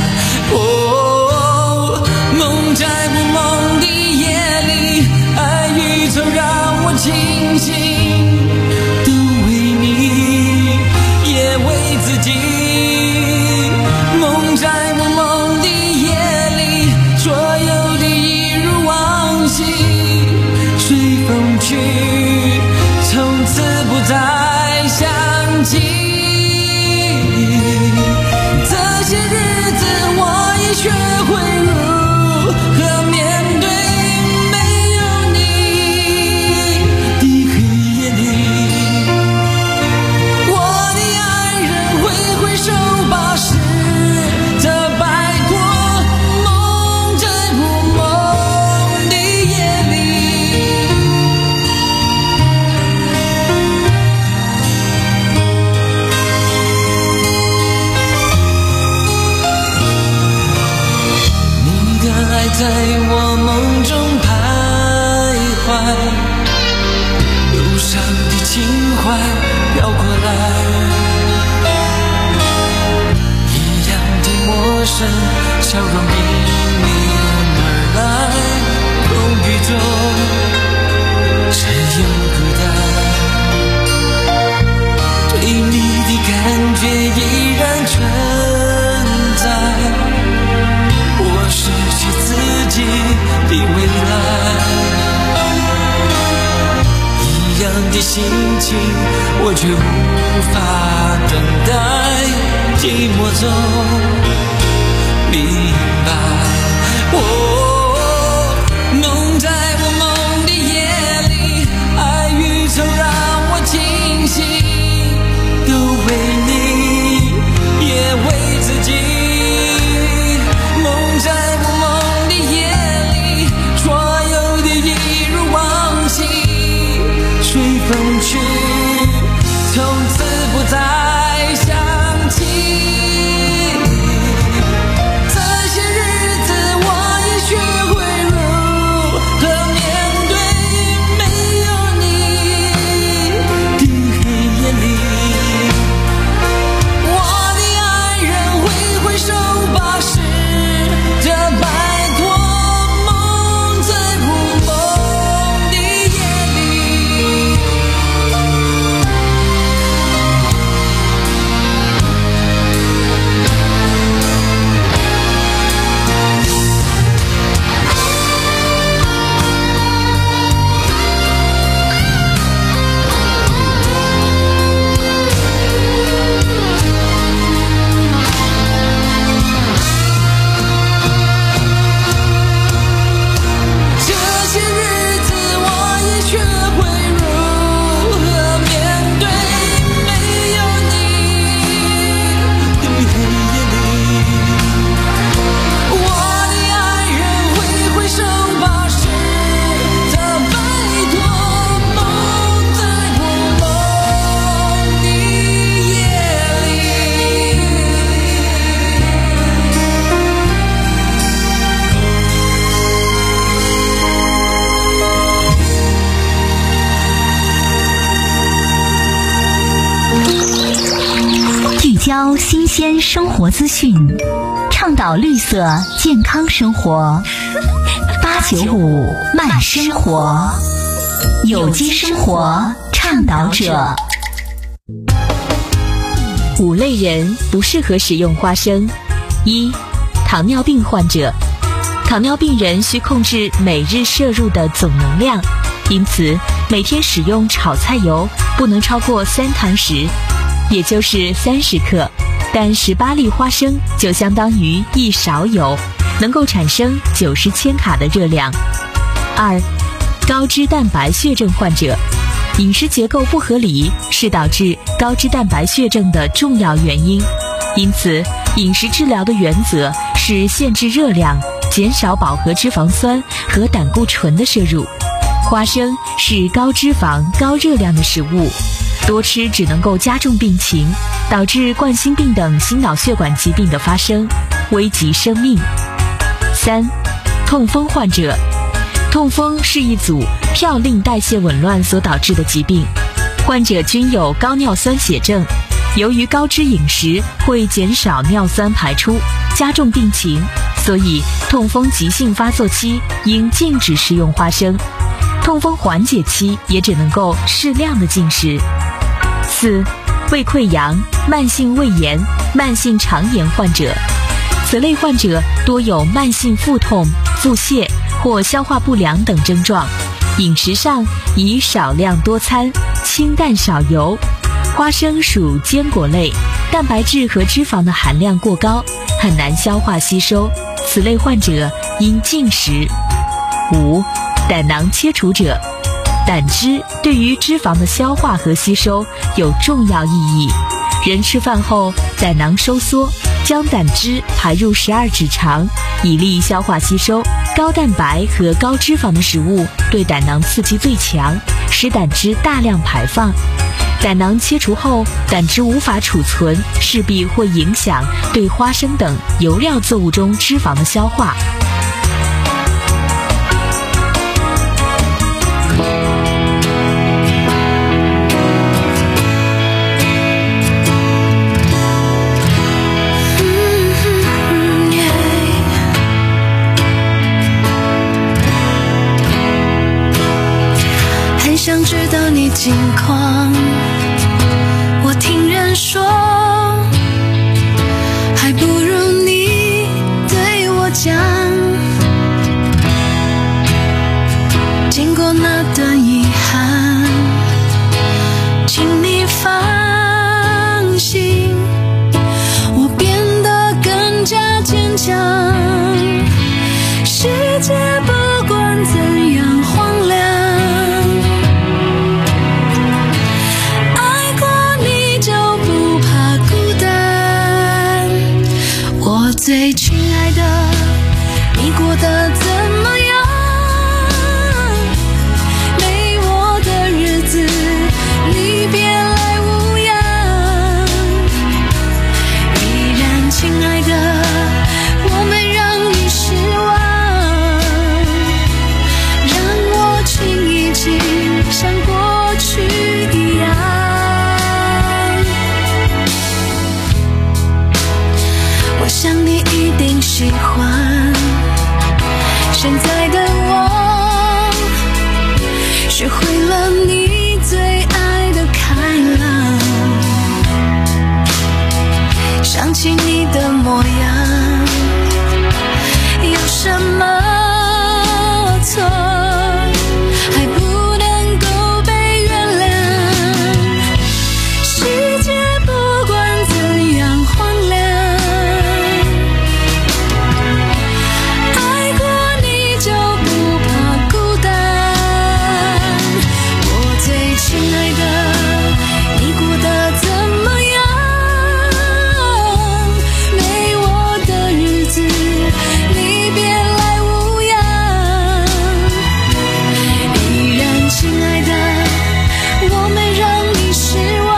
哦，梦在不梦的夜里，爱与愁让我清醒，都为你也为自己，梦在不梦的夜里，所有的一如往昔，随风去，从此不再想起，这些日子我也学会如何面对没有你的黑夜里，我的爱人挥挥手把时这白过，梦在不梦的夜里，你的爱在我梦中徘徊，忧伤的情怀飘过来，一样的陌生，笑容迎面而来，风雨中只有孤单，对你的感觉依然存在，我失去自己的未来，一样的心情我却无法等待，寂寂寞中明白。哦，梦在我梦的夜里，爱与愁让我清醒，都为你也为自己。梦在我梦的夜里，所有的一如往昔，随风去，从此不再想起。这些日子我也学会如何面对没有你的黑夜里。我的爱人挥挥手把世这摆脱梦在无梦的夜里。这些日子我也学会如何面对没有你的黑夜里。我的爱人挥挥手把世这摆脱梦在无梦的夜里。 聚焦新鲜生活资讯，倡导绿色健康生活。八九五慢生活，有机生活倡导者。 五类人不适合食用花生：一、糖尿病患者。糖尿病人需控制每日摄入的总能量，因此每天使用炒菜油不能超过三汤匙，也就是三十克，但十八粒花生就相当于一勺油，能够产生九十千卡的热量。二、高脂蛋白血症患者。饮食结构不合理是导致高脂蛋白血症的重要原因，因此饮食治疗的原则是限制热量，减少饱和脂肪酸和胆固醇的摄入。花生是高脂肪、高热量的食物，多吃只能够加重病情，导致冠心病等心脑血管疾病的发生，危及生命。三、痛风患者。痛风是一组嘌呤代谢紊乱所导致的疾病，患者均有高尿酸血症，由于高脂饮食会减少尿酸排出，加重病情，所以痛风急性发作期应禁止食用花生，痛风缓解期也只能够适量的进食。四、胃溃疡、慢性胃炎、慢性肠炎患者。此类患者多有慢性腹痛、腹泻或消化不良等症状，饮食上宜少量多餐，清淡少油。花生属坚果类，蛋白质和脂肪的含量过高，很难消化吸收，此类患者应禁食。五、胆囊切除者。胆汁对于脂肪的消化和吸收有重要意义，人吃饭后胆囊收缩，将胆汁排入十二指肠，以利消化吸收。高蛋白和高脂肪的食物对胆囊刺激最强，使胆汁大量排放。胆囊切除后，胆汁无法储存，势必会影响对花生等油料作物中脂肪的消化。 想知道你近况，我听人说，还不如你对我讲。经过那段遗憾，请你放心，我想，世界不管怎样荒凉，爱过你就不怕孤单。我最亲爱的，你过得怎么样？没我的日子，你别来无恙。依然亲爱的，我没让你失望，让我亲一亲，像过去一样。我想你一定喜欢现在的我，学会了你最爱的开朗，想起你的模样，有什么错还不能够被原谅？世界不管怎样荒凉，爱过你就不怕孤单。我最亲爱的，你过得怎么样？没我的日子，你别来无恙。依然亲爱的，我没让你失望，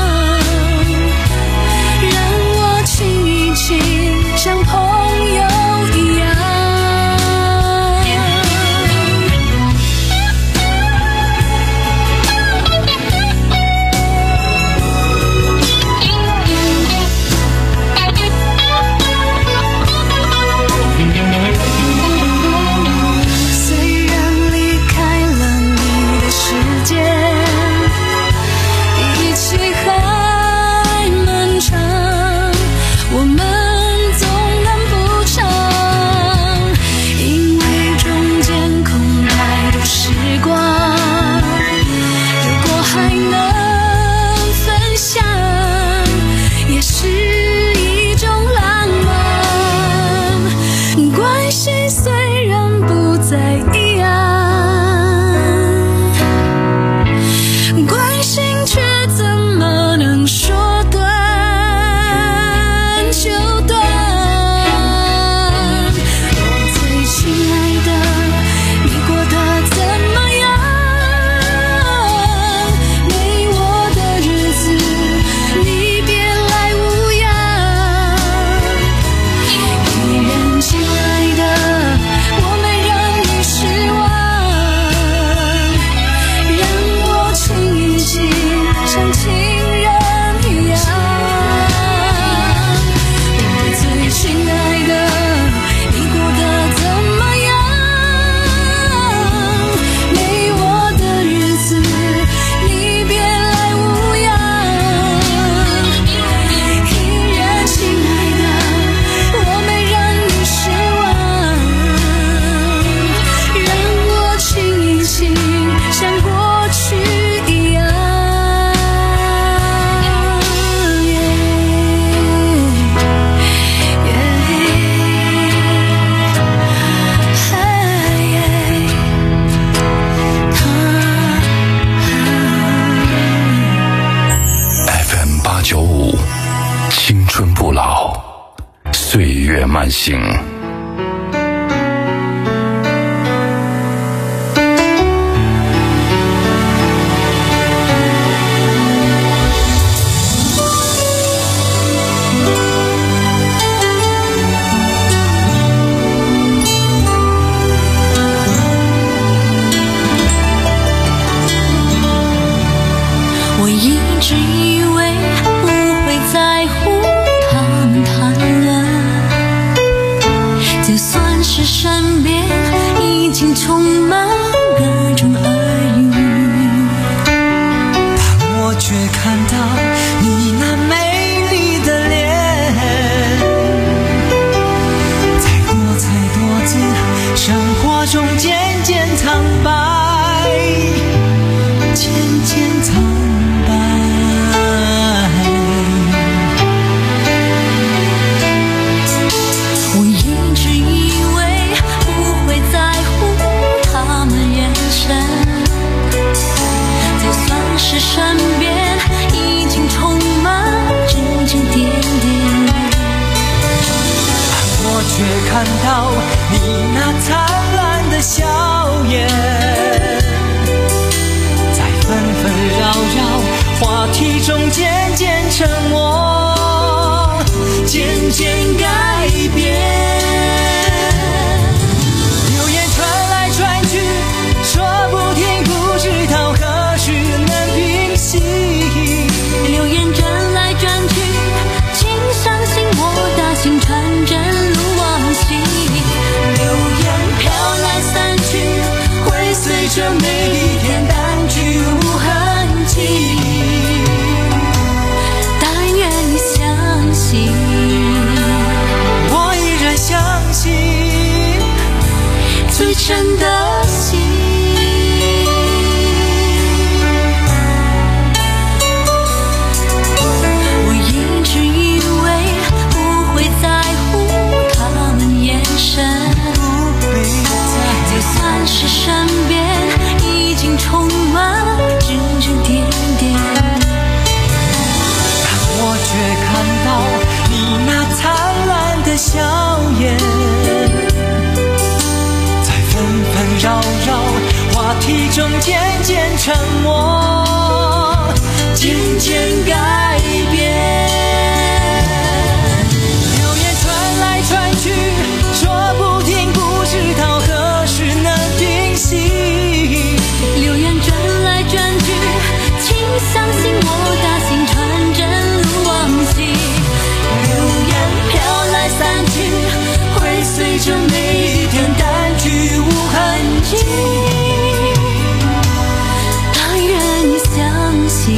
让我亲一亲，像朋友一样。虽然离开了你的世界，一起还漫长，我们总难不长，因为中间空太多时光。如果还能分享，也是一种浪漫。关系虽然不再一样，关心却怎么能说断就断？我最亲爱的，你过得怎么样？没我的日子，你别来无恙。依然亲爱的，我没让你失望，让我亲一亲，像情人一样。我最亲爱的，你过得怎么样？没我的日子，你别来无恙。依然亲爱的，我没让你失望，让我亲一亲，像过去一样。 F M 八九五，青春不老，岁月慢行。 我一直以为不会在乎他谈了，就算是身边已经充满各种耳语， 但我却看到你那美丽的脸，在多彩多姿生活中渐渐苍白，渐渐苍白。我笑颜，在纷纷扰扰话题中渐渐沉默，渐渐改变。流言传来传去，说不停，不知道何时能平息。 流言转来转去，请相信我，大心传真如往昔。流言飘来散去，会随着每一天淡去无痕迹。但愿你相信， 我依然相信最真的心。我一直以为不会在乎他们眼神，就算是身边已经充满指指点点， 但我却看到你那灿烂的笑颜，在纷纷扰扰话题中渐渐沉默，渐渐改变。流言传来传去，说不停，不知道何时能平息。 流言转来转去，请相信我，大心传真如往昔。流言飘来散去，会随着每一天淡去无痕迹。但愿你相信，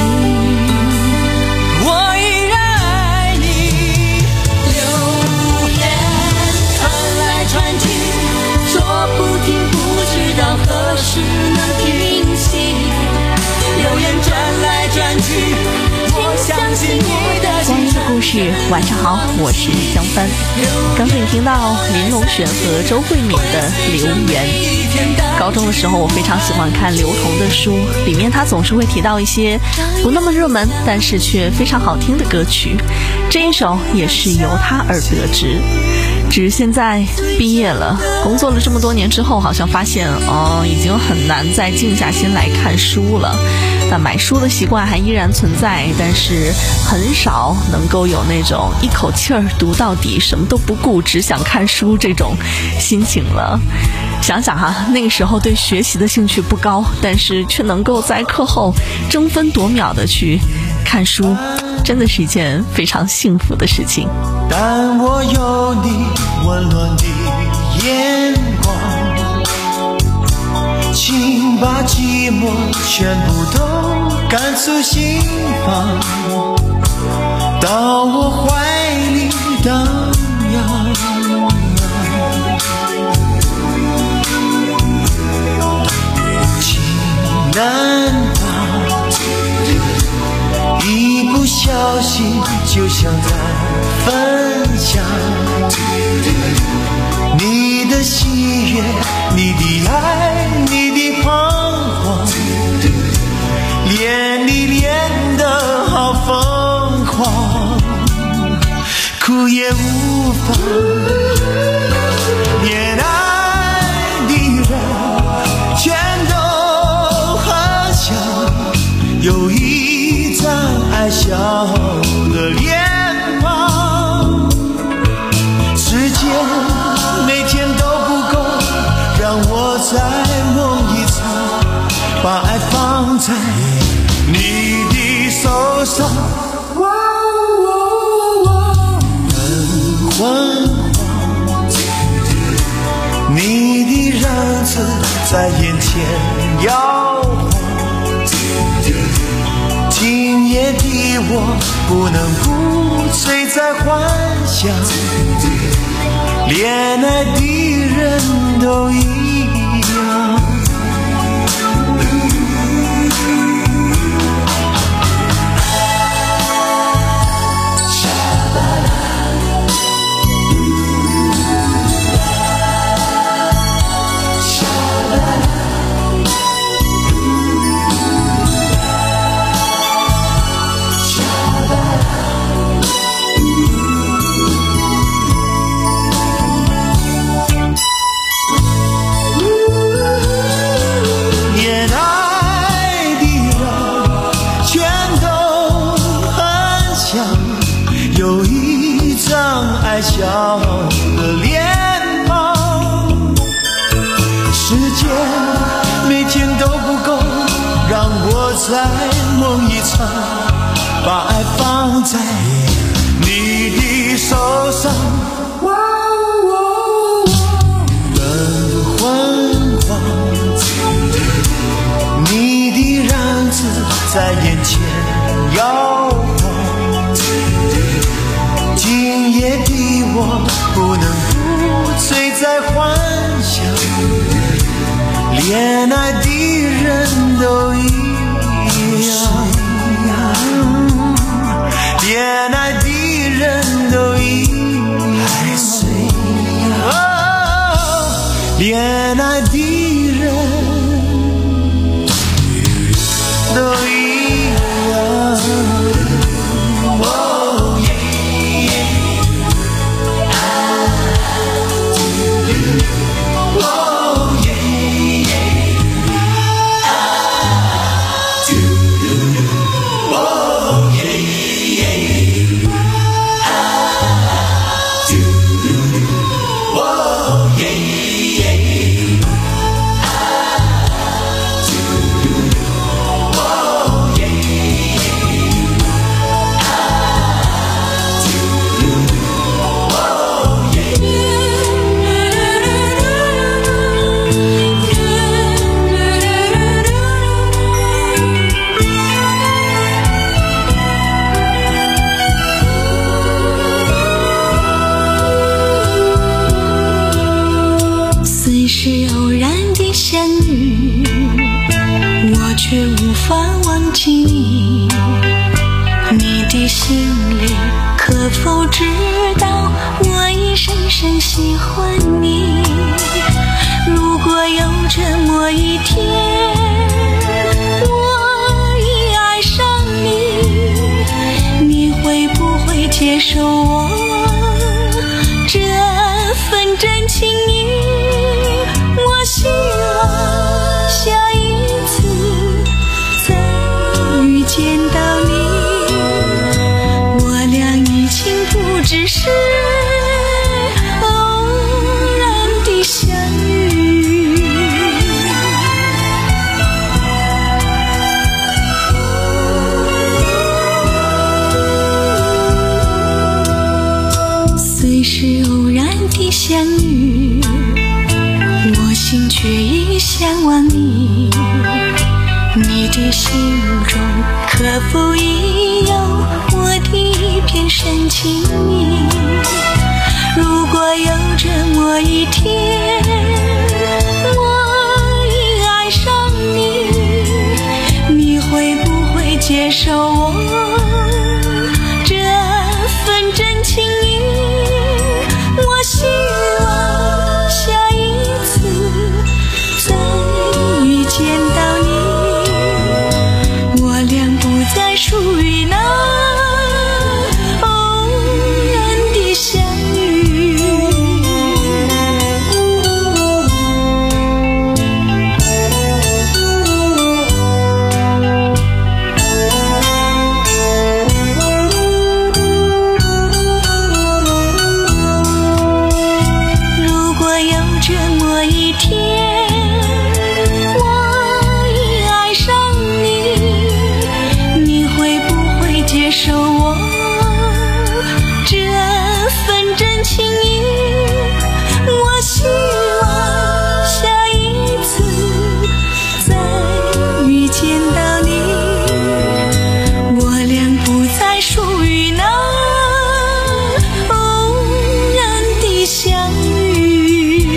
我依然爱你。 流言传来传去，说不停，不知道何时能平息。流言转来转去，我相信你的光阴的故事，晚上好，我是江帆。刚才你听到林隆璇和周慧敏的《流言》。高中的时候，我非常喜欢看刘同的书，里面他总是会提到一些不那么热门，但是却非常好听的歌曲。这一首也是由他而得知。只是现在毕业了，工作了这么多年之后，好像发现哦，已经很难再静下心来看书了。但买书的习惯还依然存在，但是很少能够有那种一口气儿读到底，什么都不顾，只想看书这种心情了。想想哈，那个时候对学习的兴趣不高，但是却能够在课后争分夺秒的去看书，真的是一件非常幸福的事情。 但我有你温暖的眼光，请把寂寞全部都赶出心房，到我怀里荡漾。情难忘，一不小心就像在分享你的喜悦，你的爱，你的彷徨，恋你恋得好疯狂，哭也无妨，恋爱的人全都很像，有一张爱笑的脸庞，时间每天都不够，让我再梦一场，把爱放在你的手上。昏黄，你的样子在眼前摇晃，今夜的我不能不醉在幻想，恋爱的人都一样。 在梦一场，把爱放在你的手上。人昏黄，你的样子在眼前摇晃，今夜的我不能不醉在幻想，恋爱的人都一样，恋爱的人都一样，哦，恋爱的人都一样。哦耶耶，哦耶耶，哦耶耶，哦耶耶。 虽是偶然的相遇，我却无法忘记你。你的心里可否知道，我已深深喜欢你。如果有这么一天，我已爱上你，你会不会接受我这份真情意？我希望下一次再遇见到你，我俩已经不只是偶然的相遇。虽是偶然的相遇，我心却已向往你。你的心中可否已有我的一片深情意？如果有这么一天，我已爱上你，你会不会接受我这份真情意？我希望下一次再遇见到你，我俩不再属于那偶然的相遇。如果有这么一天，我已爱上你，你会不会接受我这份真情意？我希望下一次再遇见到你，我俩不再属于那偶然的相遇。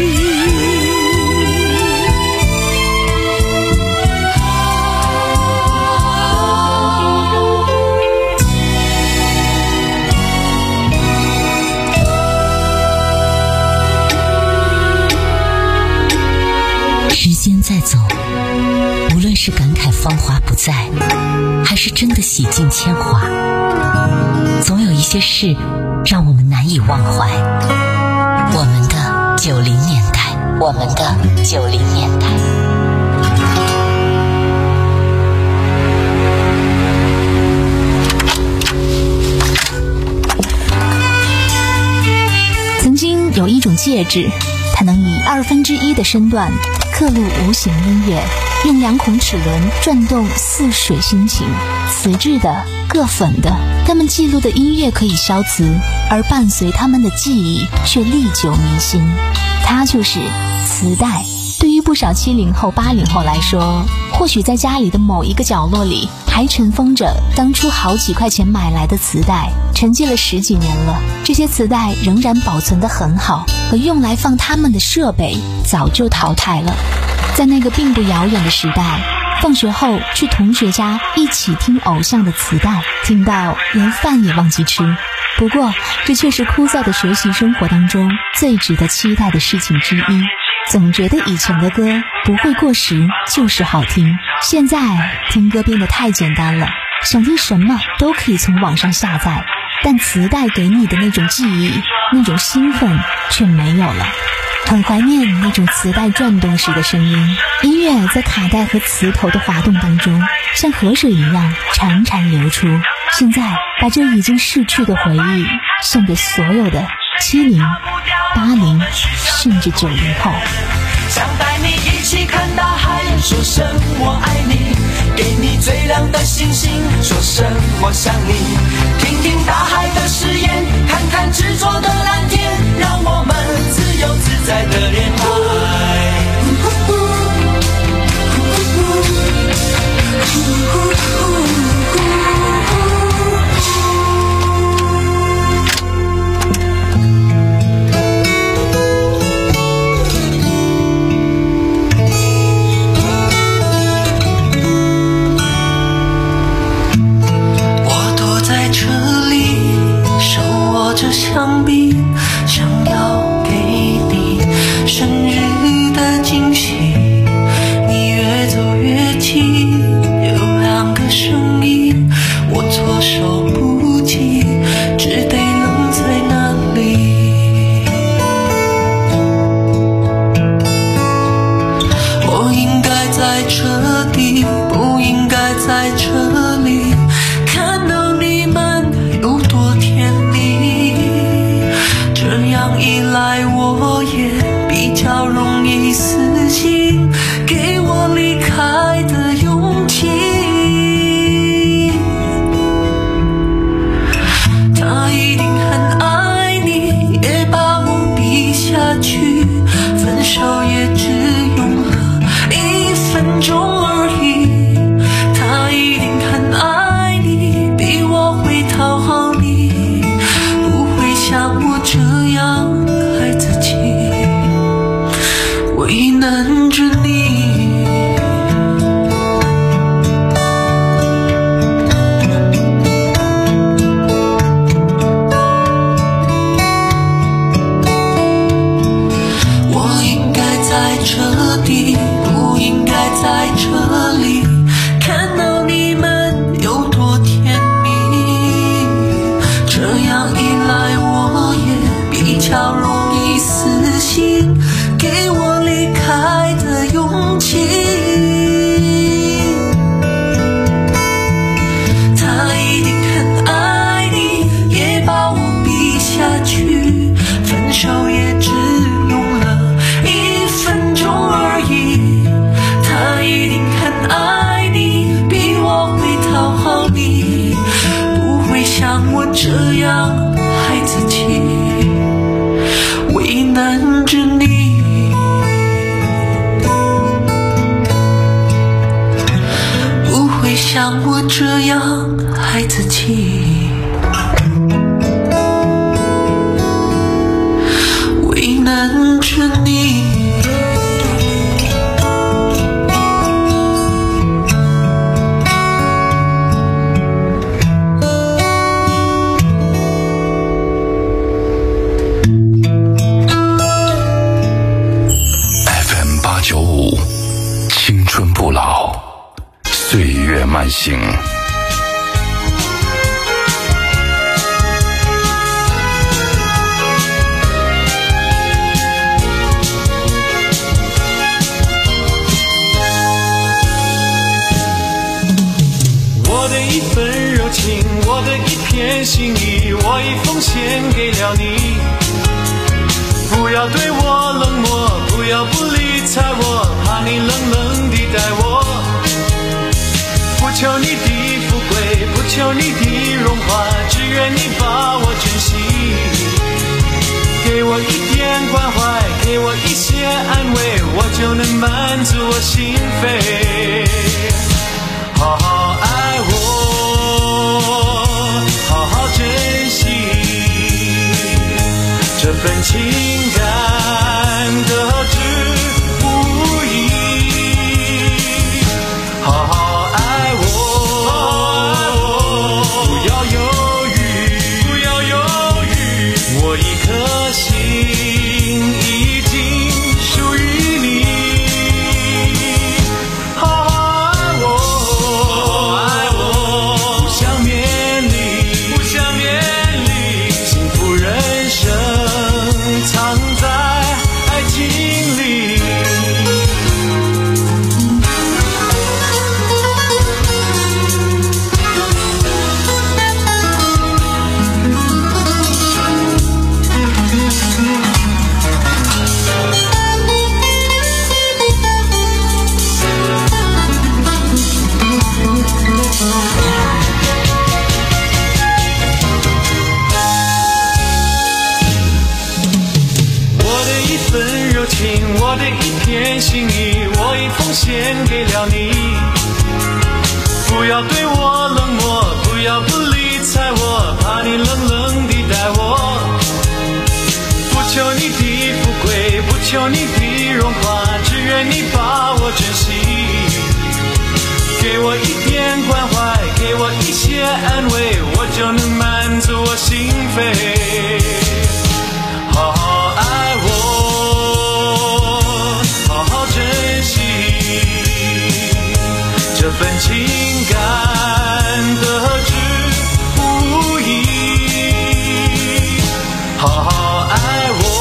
时间在走，无论是感慨芳华不在，还是真的洗尽铅华，总有一些事让我们难以忘怀。我们的九零年代，我们的九零年代。 曾经有一种戒指， 它能以二分之一的身段刻录无形音乐，用两孔齿轮转动似水心情，瓷质的、铬粉的，它们记录的音乐可以消磁，而伴随它们的记忆却历久弥新。它就是磁带。对于不少七零后、八零后来说，或许在家里的某一个角落里还尘封着当初好几块钱买来的磁带，沉寂了十几年了，这些磁带仍然保存得很好，可用来放它们的设备早就淘汰了。在那个并不遥远的时代，放学后去同学家一起听偶像的磁带，听到连饭也忘记吃。不过这却是枯燥的学习生活当中最值得期待的事情之一。总觉得以前的歌不会过时，就是好听。现在听歌变得太简单了，想听什么都可以从网上下载，但磁带给你的那种记忆，那种兴奋却没有了。很怀念那种磁带转动时的声音，音乐在卡带和磁头的滑动当中，像河水一样潺潺流出。现在把这已经逝去的回忆送给所有的七零、八零甚至九零后。 想带你一起看大海，说声我爱你，给你最亮的星星，说声我想你。听听大海的誓言，看看执着的蓝天，让我们自由自在的恋爱。 墙壁想要给你生日的惊喜，你越走越近，有两个声音，我措手不及，只得愣在那里。我应该在这里，不应该在这里，看到你们有多甜蜜，这样一来我也比较容易死心，给我离开的勇气。他一定很爱你，也把我比下去，分手也只用了一分钟而已。他一定很爱你，比我会讨好你，不会像我这样爱自己，为难着你。我应该在这里，不应该在这里，看到你们有多甜蜜，这样一来我也比较容易死心，给我离开的勇气。他一定很爱你，也把我比下去，分手也只用了一分钟而已。他一定很爱你，比我会讨好你，不会像我这样爱自己，为难着你。不会像我这样爱自己，为难着你。 青春不老，岁月慢行。 我的一份热情，我的一片心意，我已奉献给了你。 不要对我冷漠，不要不理睬我，怕你冷冷地待我。不求你的富贵，不求你的荣华，只愿你把我珍惜。给我一点关怀，给我一些安慰，我就能满足我心扉。好好爱我，好好珍惜这份情感得之不易。好好爱我，不要犹豫，不要犹豫，我一颗心已经属于你。好好爱我，好好爱我，不想面临，不想面临幸福人生藏在爱情里。我的一片心意，我已奉献给了你。不要对我冷漠，不要不理睬我，怕你冷冷地待我。不求你的富贵，不求你的荣华，只愿你把我珍惜。给我一点关怀，给我一些安慰，我就能满足我心扉。好好爱我，好好珍惜这份情感得之不易。好好爱我，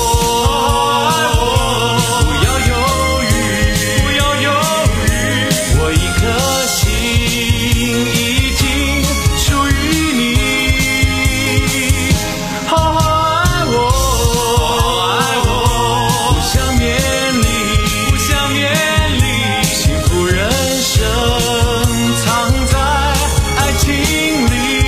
不要犹豫，不要犹豫，我一颗心已经属于你。好好爱我，爱我，不想面临，不想面临幸福人生藏在爱情里。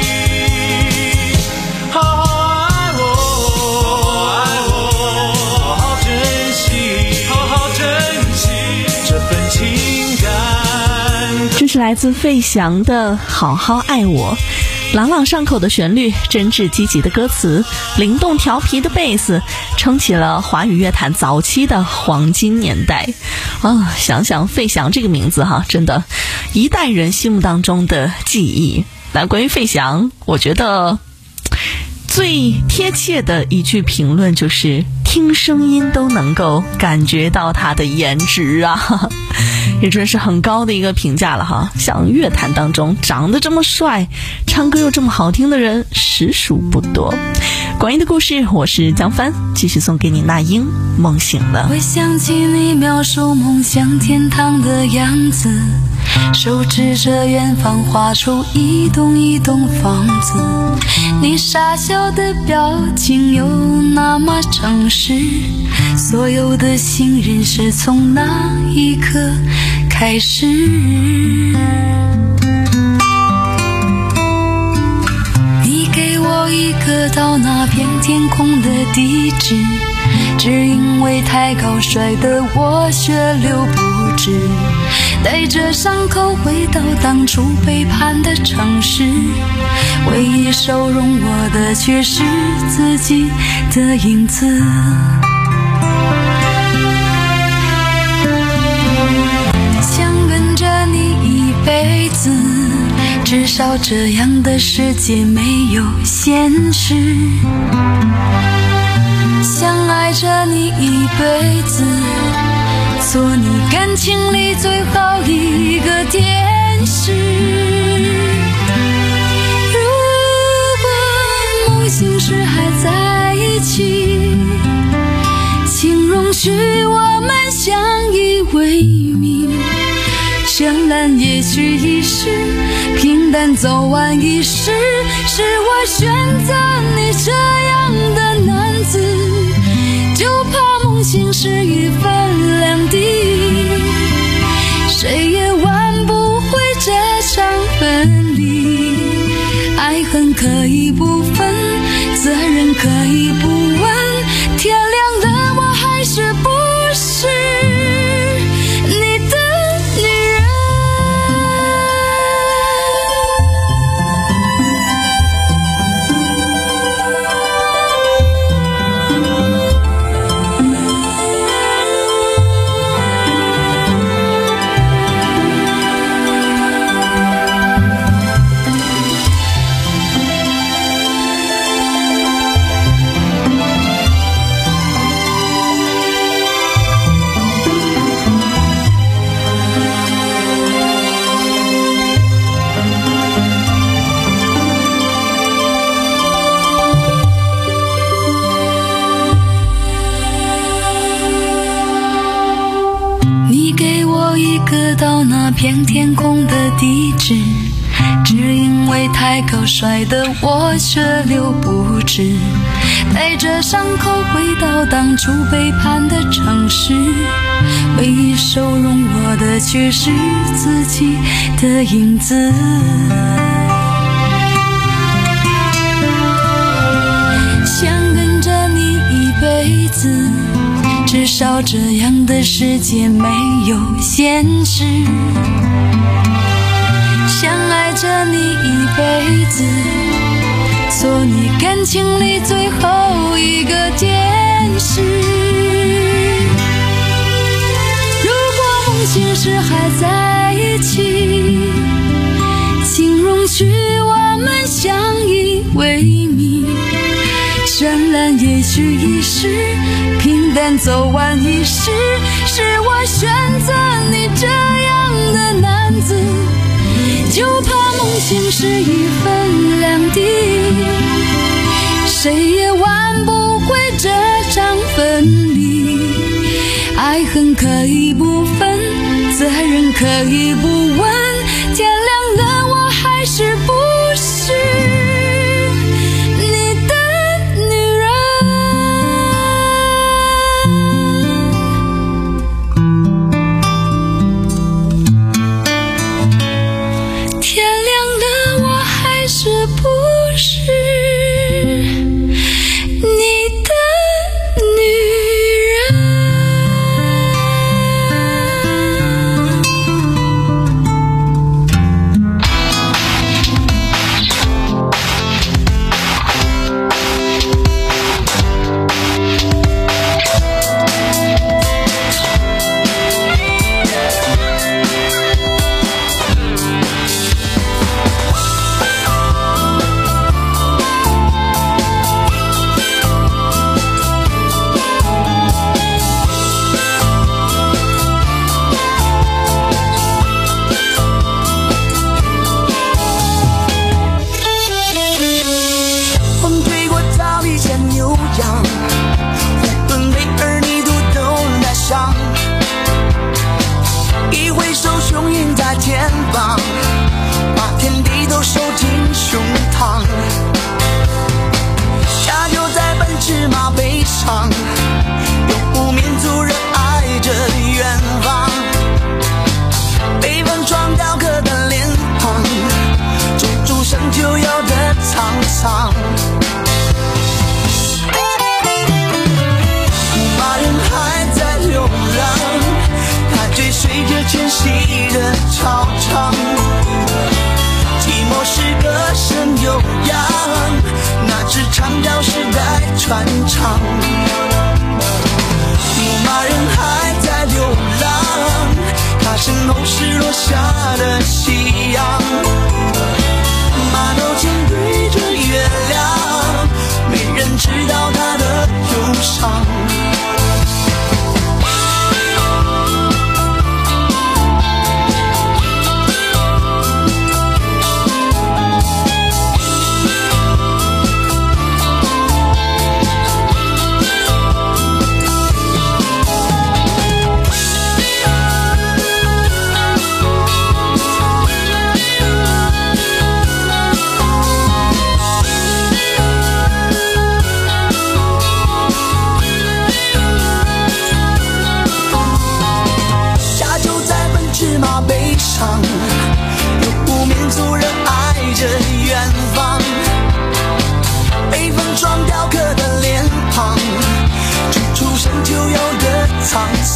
好好爱我，爱我，好好珍惜，好好珍惜这份情感。 这是来自费翔的《好好爱我》，朗朗上口的旋律，真挚积极的歌词，灵动调皮的贝斯，撑起了华语乐坛早期的黄金年代啊！想想费翔这个名字哈，真的，一代人心目当中的记忆。那关于费翔，我觉得最贴切的一句评论就是听声音都能够感觉到他的颜值啊，也真是很高的一个评价了哈。像乐坛当中长得这么帅，唱歌又这么好听的人实属不多。关于的故事，我是江帆，继续送给你那英梦醒了。 会想起你描述梦想天堂的样子，手指着远方画出一栋一栋房子，你傻笑的表情又那么诚实，所有的信任是从那一刻开始。你给我一个到那片天空的地址，只因为太高摔得我血流不止，带着伤口回到当初背叛的城市，唯一收容我的却是自己的影子。想跟着你一辈子，至少这样的世界没有现实。想爱着你一辈子，做你感情里最好一个天使。如果梦醒时还在一起，请容许我们相依为命。绚烂也许一时，平淡早晚一时，是我选择你这样的男子，就怕情是一分两地，谁也挽不回这场分离。爱恨可以不分，责任可以不问，天亮的我还是不是你的女人。到那片天空的地址，只因为太高摔得我却留不直，带着伤口回到当初背叛的城市，唯一收容我的却是自己的影子。想跟着你一辈子，至少这样的世界没有现实，想爱着你一辈子，做你感情里最后一个天使。如果梦醒时还在一起，请容许我们相依为命，绚烂也许一时，平淡走完一世，是我选择你这样的男子，就怕梦醒时一分两地，谁也挽不回这场分离。爱恨可以不分，责任可以不问，天亮了我还是不是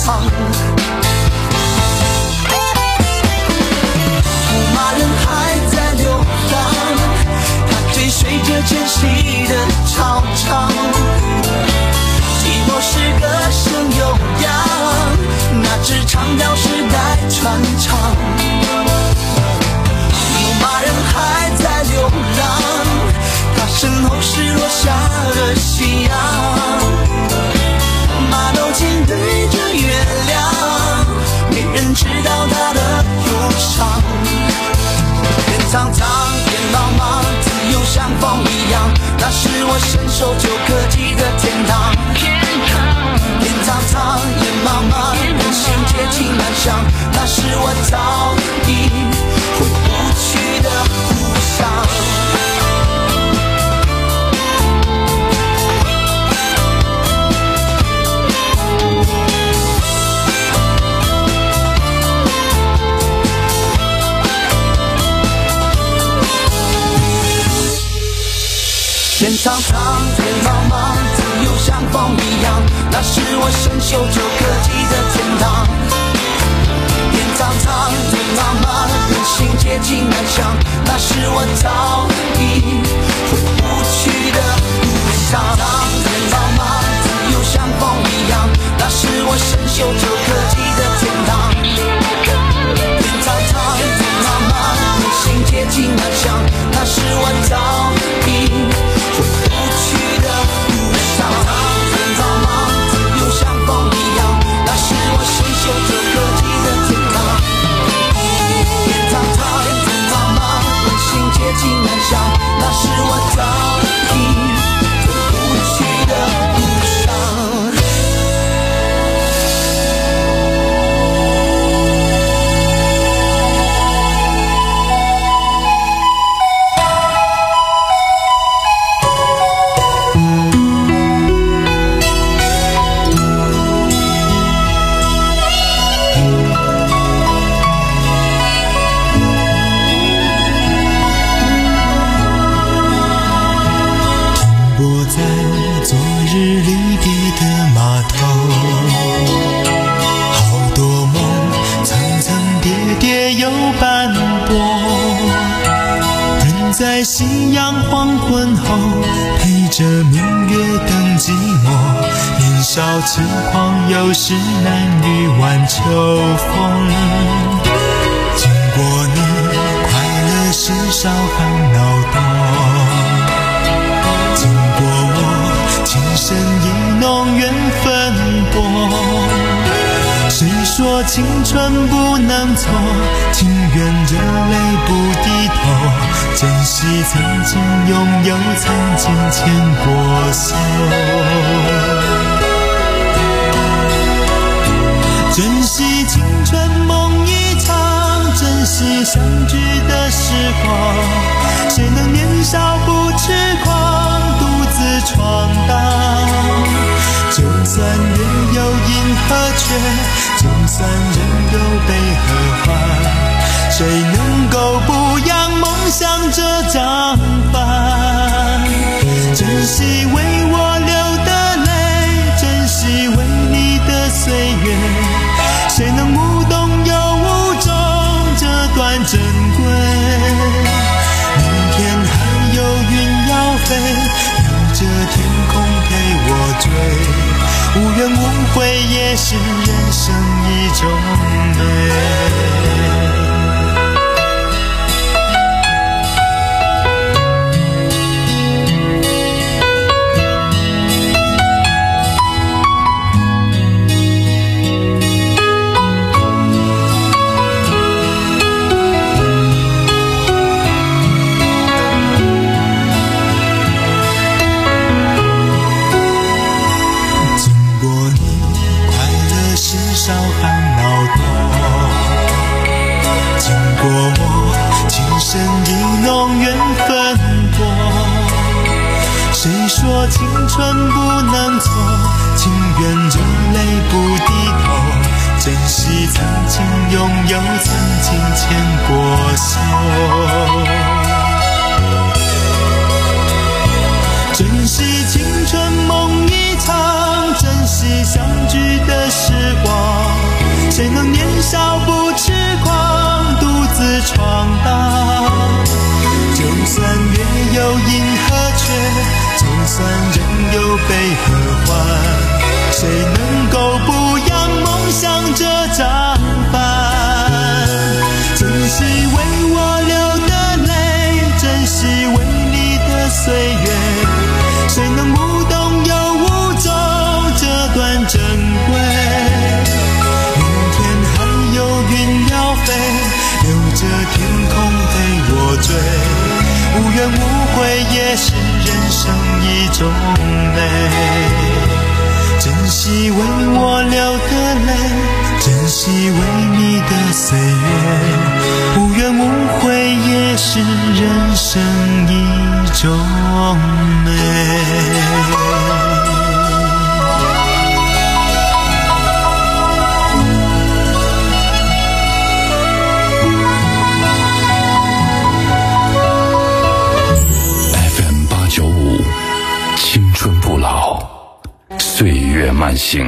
场。牧马人还在流浪，他追随着迁徙的潮潮。寂寞是歌声悠扬，那支长调时代传唱。牧马人还在流浪，他身后是落下的夕阳。马头琴对着月亮，没人知道他的忧伤。天苍苍，天茫茫，自由像风一样，那是我伸手就可及的天堂。天苍苍，野茫茫，人心皆情难想，那是我早已回不去的故乡。天苍苍，天茫茫，自由像风一样，那是我伸手就可及的天堂。天苍苍，天茫茫，人心皆情难想，那是我早已回不去的故乡。天茫茫，自由像风一样，那是我伸手就可及的天堂。天苍苍，天茫茫，人心皆情难想，那是我早已回不去的路上。天茫茫，自由像风一样，那是我伸手就可及的天堂。天苍苍，天茫茫，人心皆情难想，那是我早已回不去的路上。 夕阳黄昏后，陪着明月等寂寞。年少轻狂，有时难御晚秋风。经过你，快乐时少烦恼多。经过我，情深意浓缘分薄。谁说青春不能错？情愿热泪不低头，珍惜曾经拥有，曾经牵过手。珍惜青春梦一场，珍惜相聚的时光。谁能年少不痴狂，独自闯荡？就算月有阴和缺，就算人有悲和欢，谁能够不让梦想这张帆？珍惜为我流的泪，珍惜为你的岁月，谁能无动又无衷这段珍贵？明天还有云要飞，有着天空陪我追，无怨无悔也是人生一种美。说青春不能错，情愿热泪不低头，珍惜曾经拥有，曾经牵过手。珍惜青春梦一场，珍惜相聚的时光。 悲和欢，谁能够不扬梦想这张帆？珍惜为我流的泪，珍惜为你的岁月，谁能无动又无衷这段珍贵？明天还有云要飞，留着天空陪我追，无怨无悔也是人生一种美。珍惜为我流的泪，珍惜为你的岁月，无怨无悔也是人生一种美。 青春不老，岁月慢行。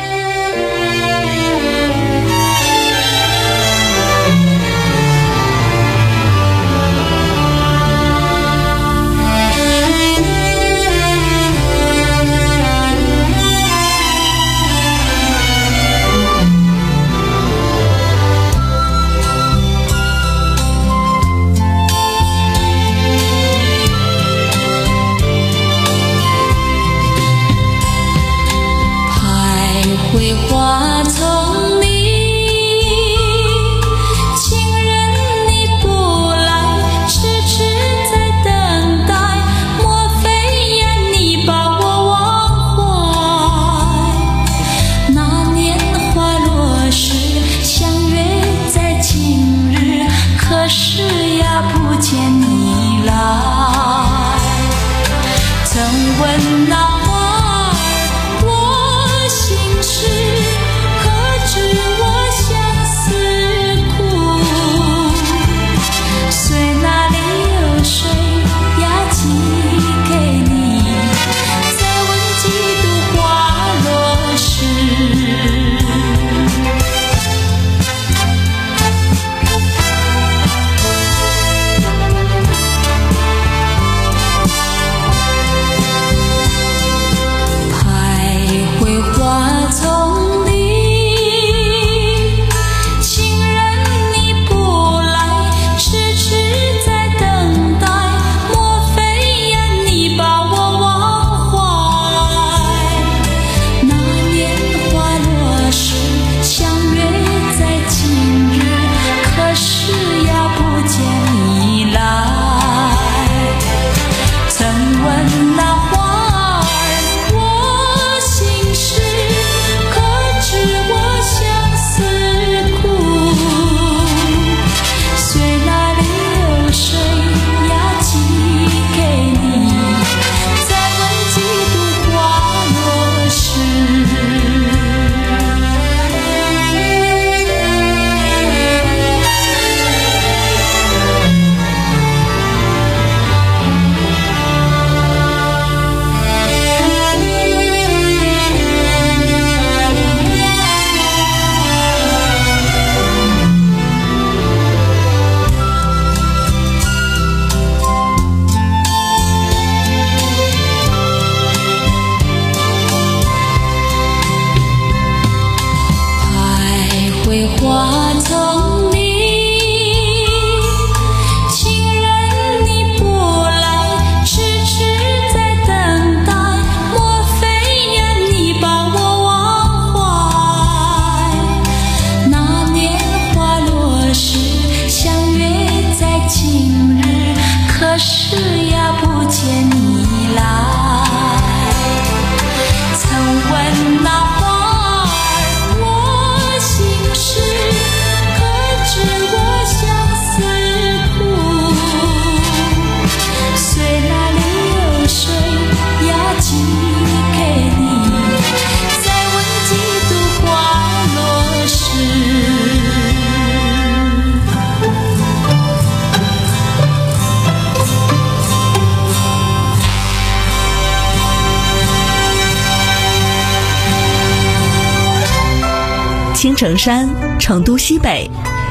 花丛里，情人你不来，痴痴在等待，莫非呀你把我忘怀？那年花落时，相约在今日，可是呀不见你来。曾问那花丛里，情人你不来，痴痴在等待，莫非呀你把我忘怀？那年花落时，相约在今日，可是呀不见你来。曾问那青城山，成都西北，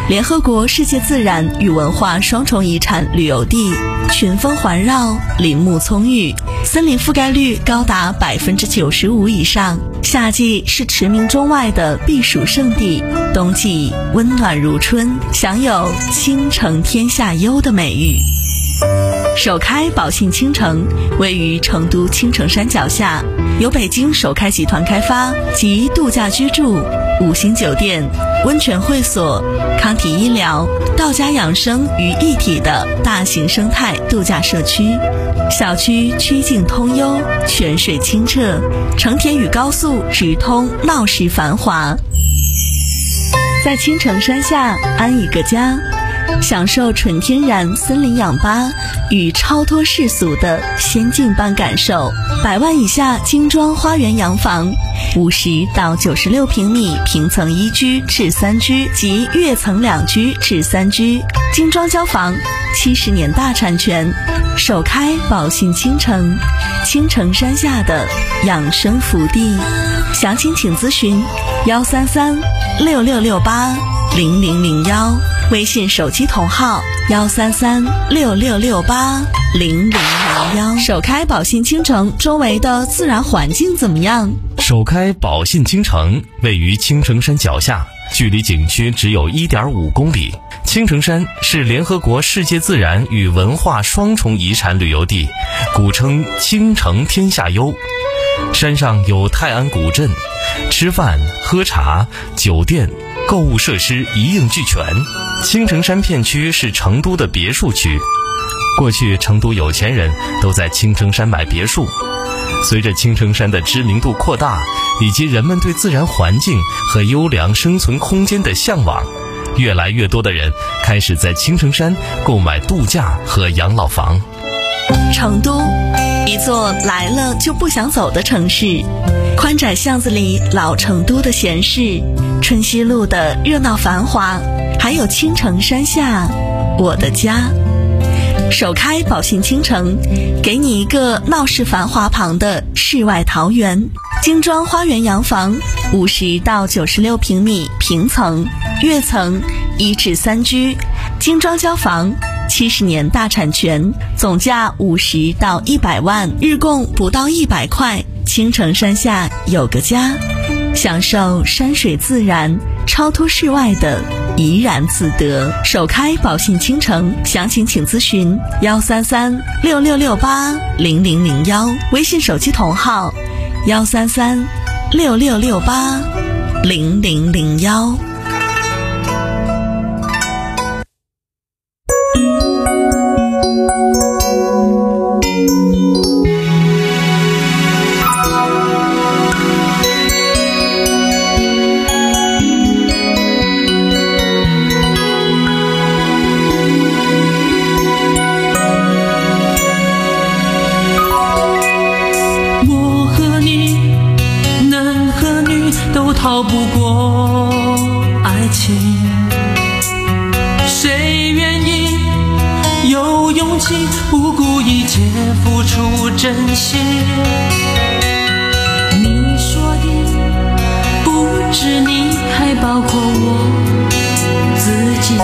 联合国世界自然与文化双重遗产旅游地，群峰环绕，林木葱郁，森林覆盖率高达百分之九十五以上。夏季是驰名中外的避暑胜地，冬季温暖如春，享有倾城天下优的美誉。首开宝信倾城位于成都青城山脚下，由北京首开集团开发，集度假居住、五星酒店、温泉会所、康体医疗、道家养生于一体的大型生态度假社区。小区曲径通幽，泉水清澈，成田与高速直通，闹市繁华。在青城山下安一个家，享受纯天然森林氧吧与超脱世俗的仙境般感受。百万以下精装花园洋房，五十到九十六平米平层一居至三居及跃层两居至三居，精装交房，七十年大产权，首开宝信倾城，青城山下的养生福地。详情请咨询幺三三六六六八零零零幺，微信手机同号幺三三六六六八零零零幺。首开宝信倾城周围的自然环境怎么样？ 首开宝信倾城位于青城山脚下，距离景区只有 一点五公里。青城山是联合国世界自然与文化双重遗产旅游地，古称青城天下优。山上有泰安古镇，吃饭、喝茶、酒店、购物设施一应俱全。青城山片区是成都的别墅区，过去成都有钱人都在青城山买别墅。随着青城山的知名度扩大，以及人们对自然环境和优良生存空间的向往，越来越多的人开始在青城山购买度假和养老房。 成都，一座来了就不想走的城市，宽窄巷子里老成都的闲适，春熙路的热闹繁华，还有青城山下我的家。首开宝信倾城，给你一个闹市繁华旁的世外桃源，精装花园洋房，五十到九十六平米平层、跃层一至三居，精装交房，七十年大产权，总价五十到一百万，日供不到一百块。青城山下有个家，享受山水自然，超脱世外的怡然自得。首开宝信倾城，详情请咨询幺三三六六六八零零零幺，微信手机同号幺三三六六六八零零零幺。 逃不过爱情，谁愿意有勇气不顾一切付出真心？你说的不止你，还包括我自己。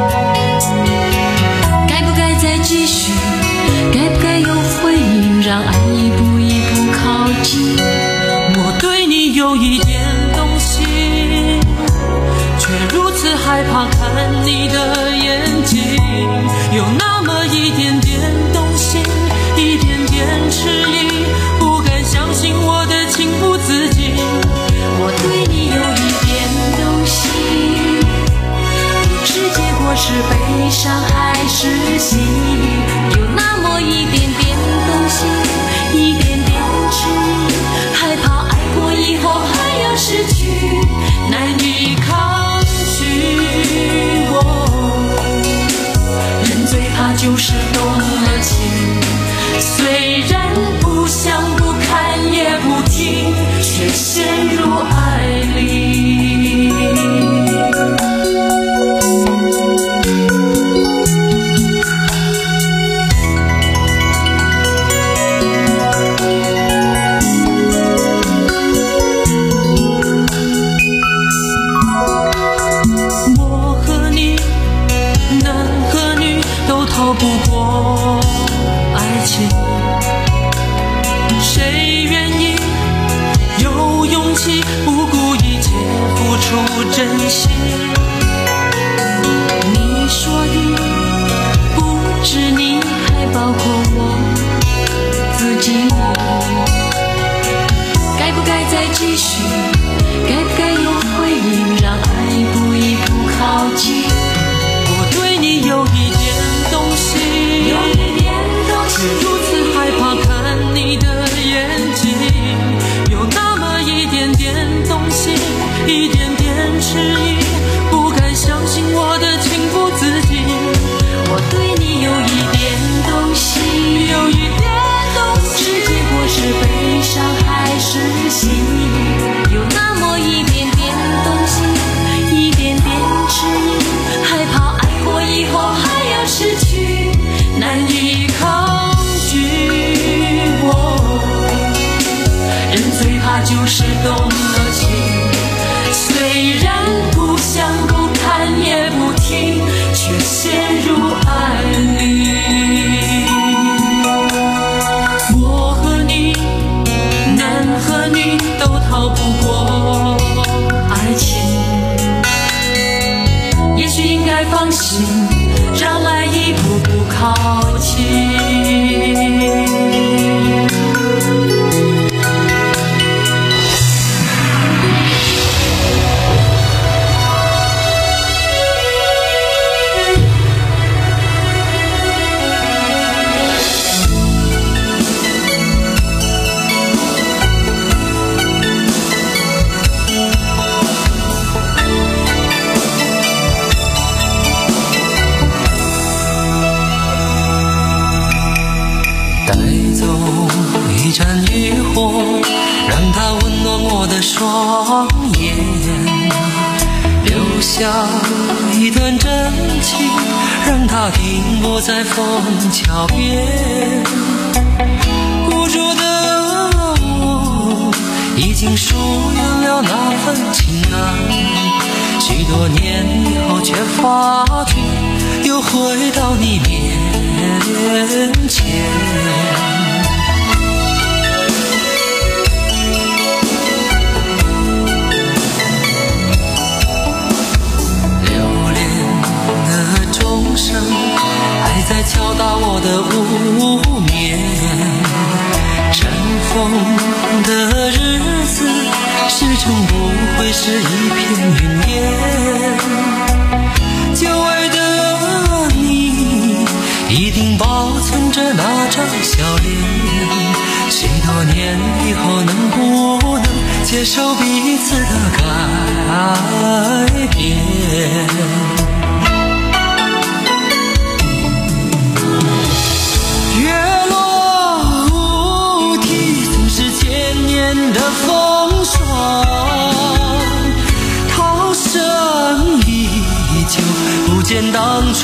该不该再继续？该不该有回应？让爱一步一步靠近。我对你有一点却如此害怕看你的眼睛，有那么一点点动心，一点点迟疑，不敢相信我的情不自禁。我对你有一点动心，不知结果是悲伤还是喜，有那么一点点动心，一点点迟疑，害怕爱过以后还要失去，难以抗人最怕就是动了情，虽然不想不看也不听，却陷入爱里。我和你不过爱情。谁愿意有勇气不顾一切付出真心？你说的不止你，还包括我自己。该不该再继续？该不该有回应？让爱一步一步靠近。我对你有一点东西，有一点东西，却如此害怕看你的眼睛。有那么一点点东西，一点点迟疑，不敢相信我的情不自禁。我对你有一点东西，有一点东西，是结果是悲伤还是喜？有那么一点点东西，一点点迟疑，害怕爱过以后还要失去，难以抗拒。我人最怕就是动了情，虽然不想不看也不听，却陷入爱里。我和你，男和女都逃不过爱情，也许应该放心，让爱一步步靠近。一盏渔火，让它温暖我的双眼，留下一段真情，让它停泊在枫桥边。无助的我已经疏远了那份情爱，许多年以后却发觉又回到你面前。还在敲打我的无眠，尘封的日子始终不会是一片云烟。久违的你一定保存着那张笑脸，许多年以后能不能接受彼此的改变？月落乌啼，总是千年的风霜，涛声依旧，不见当初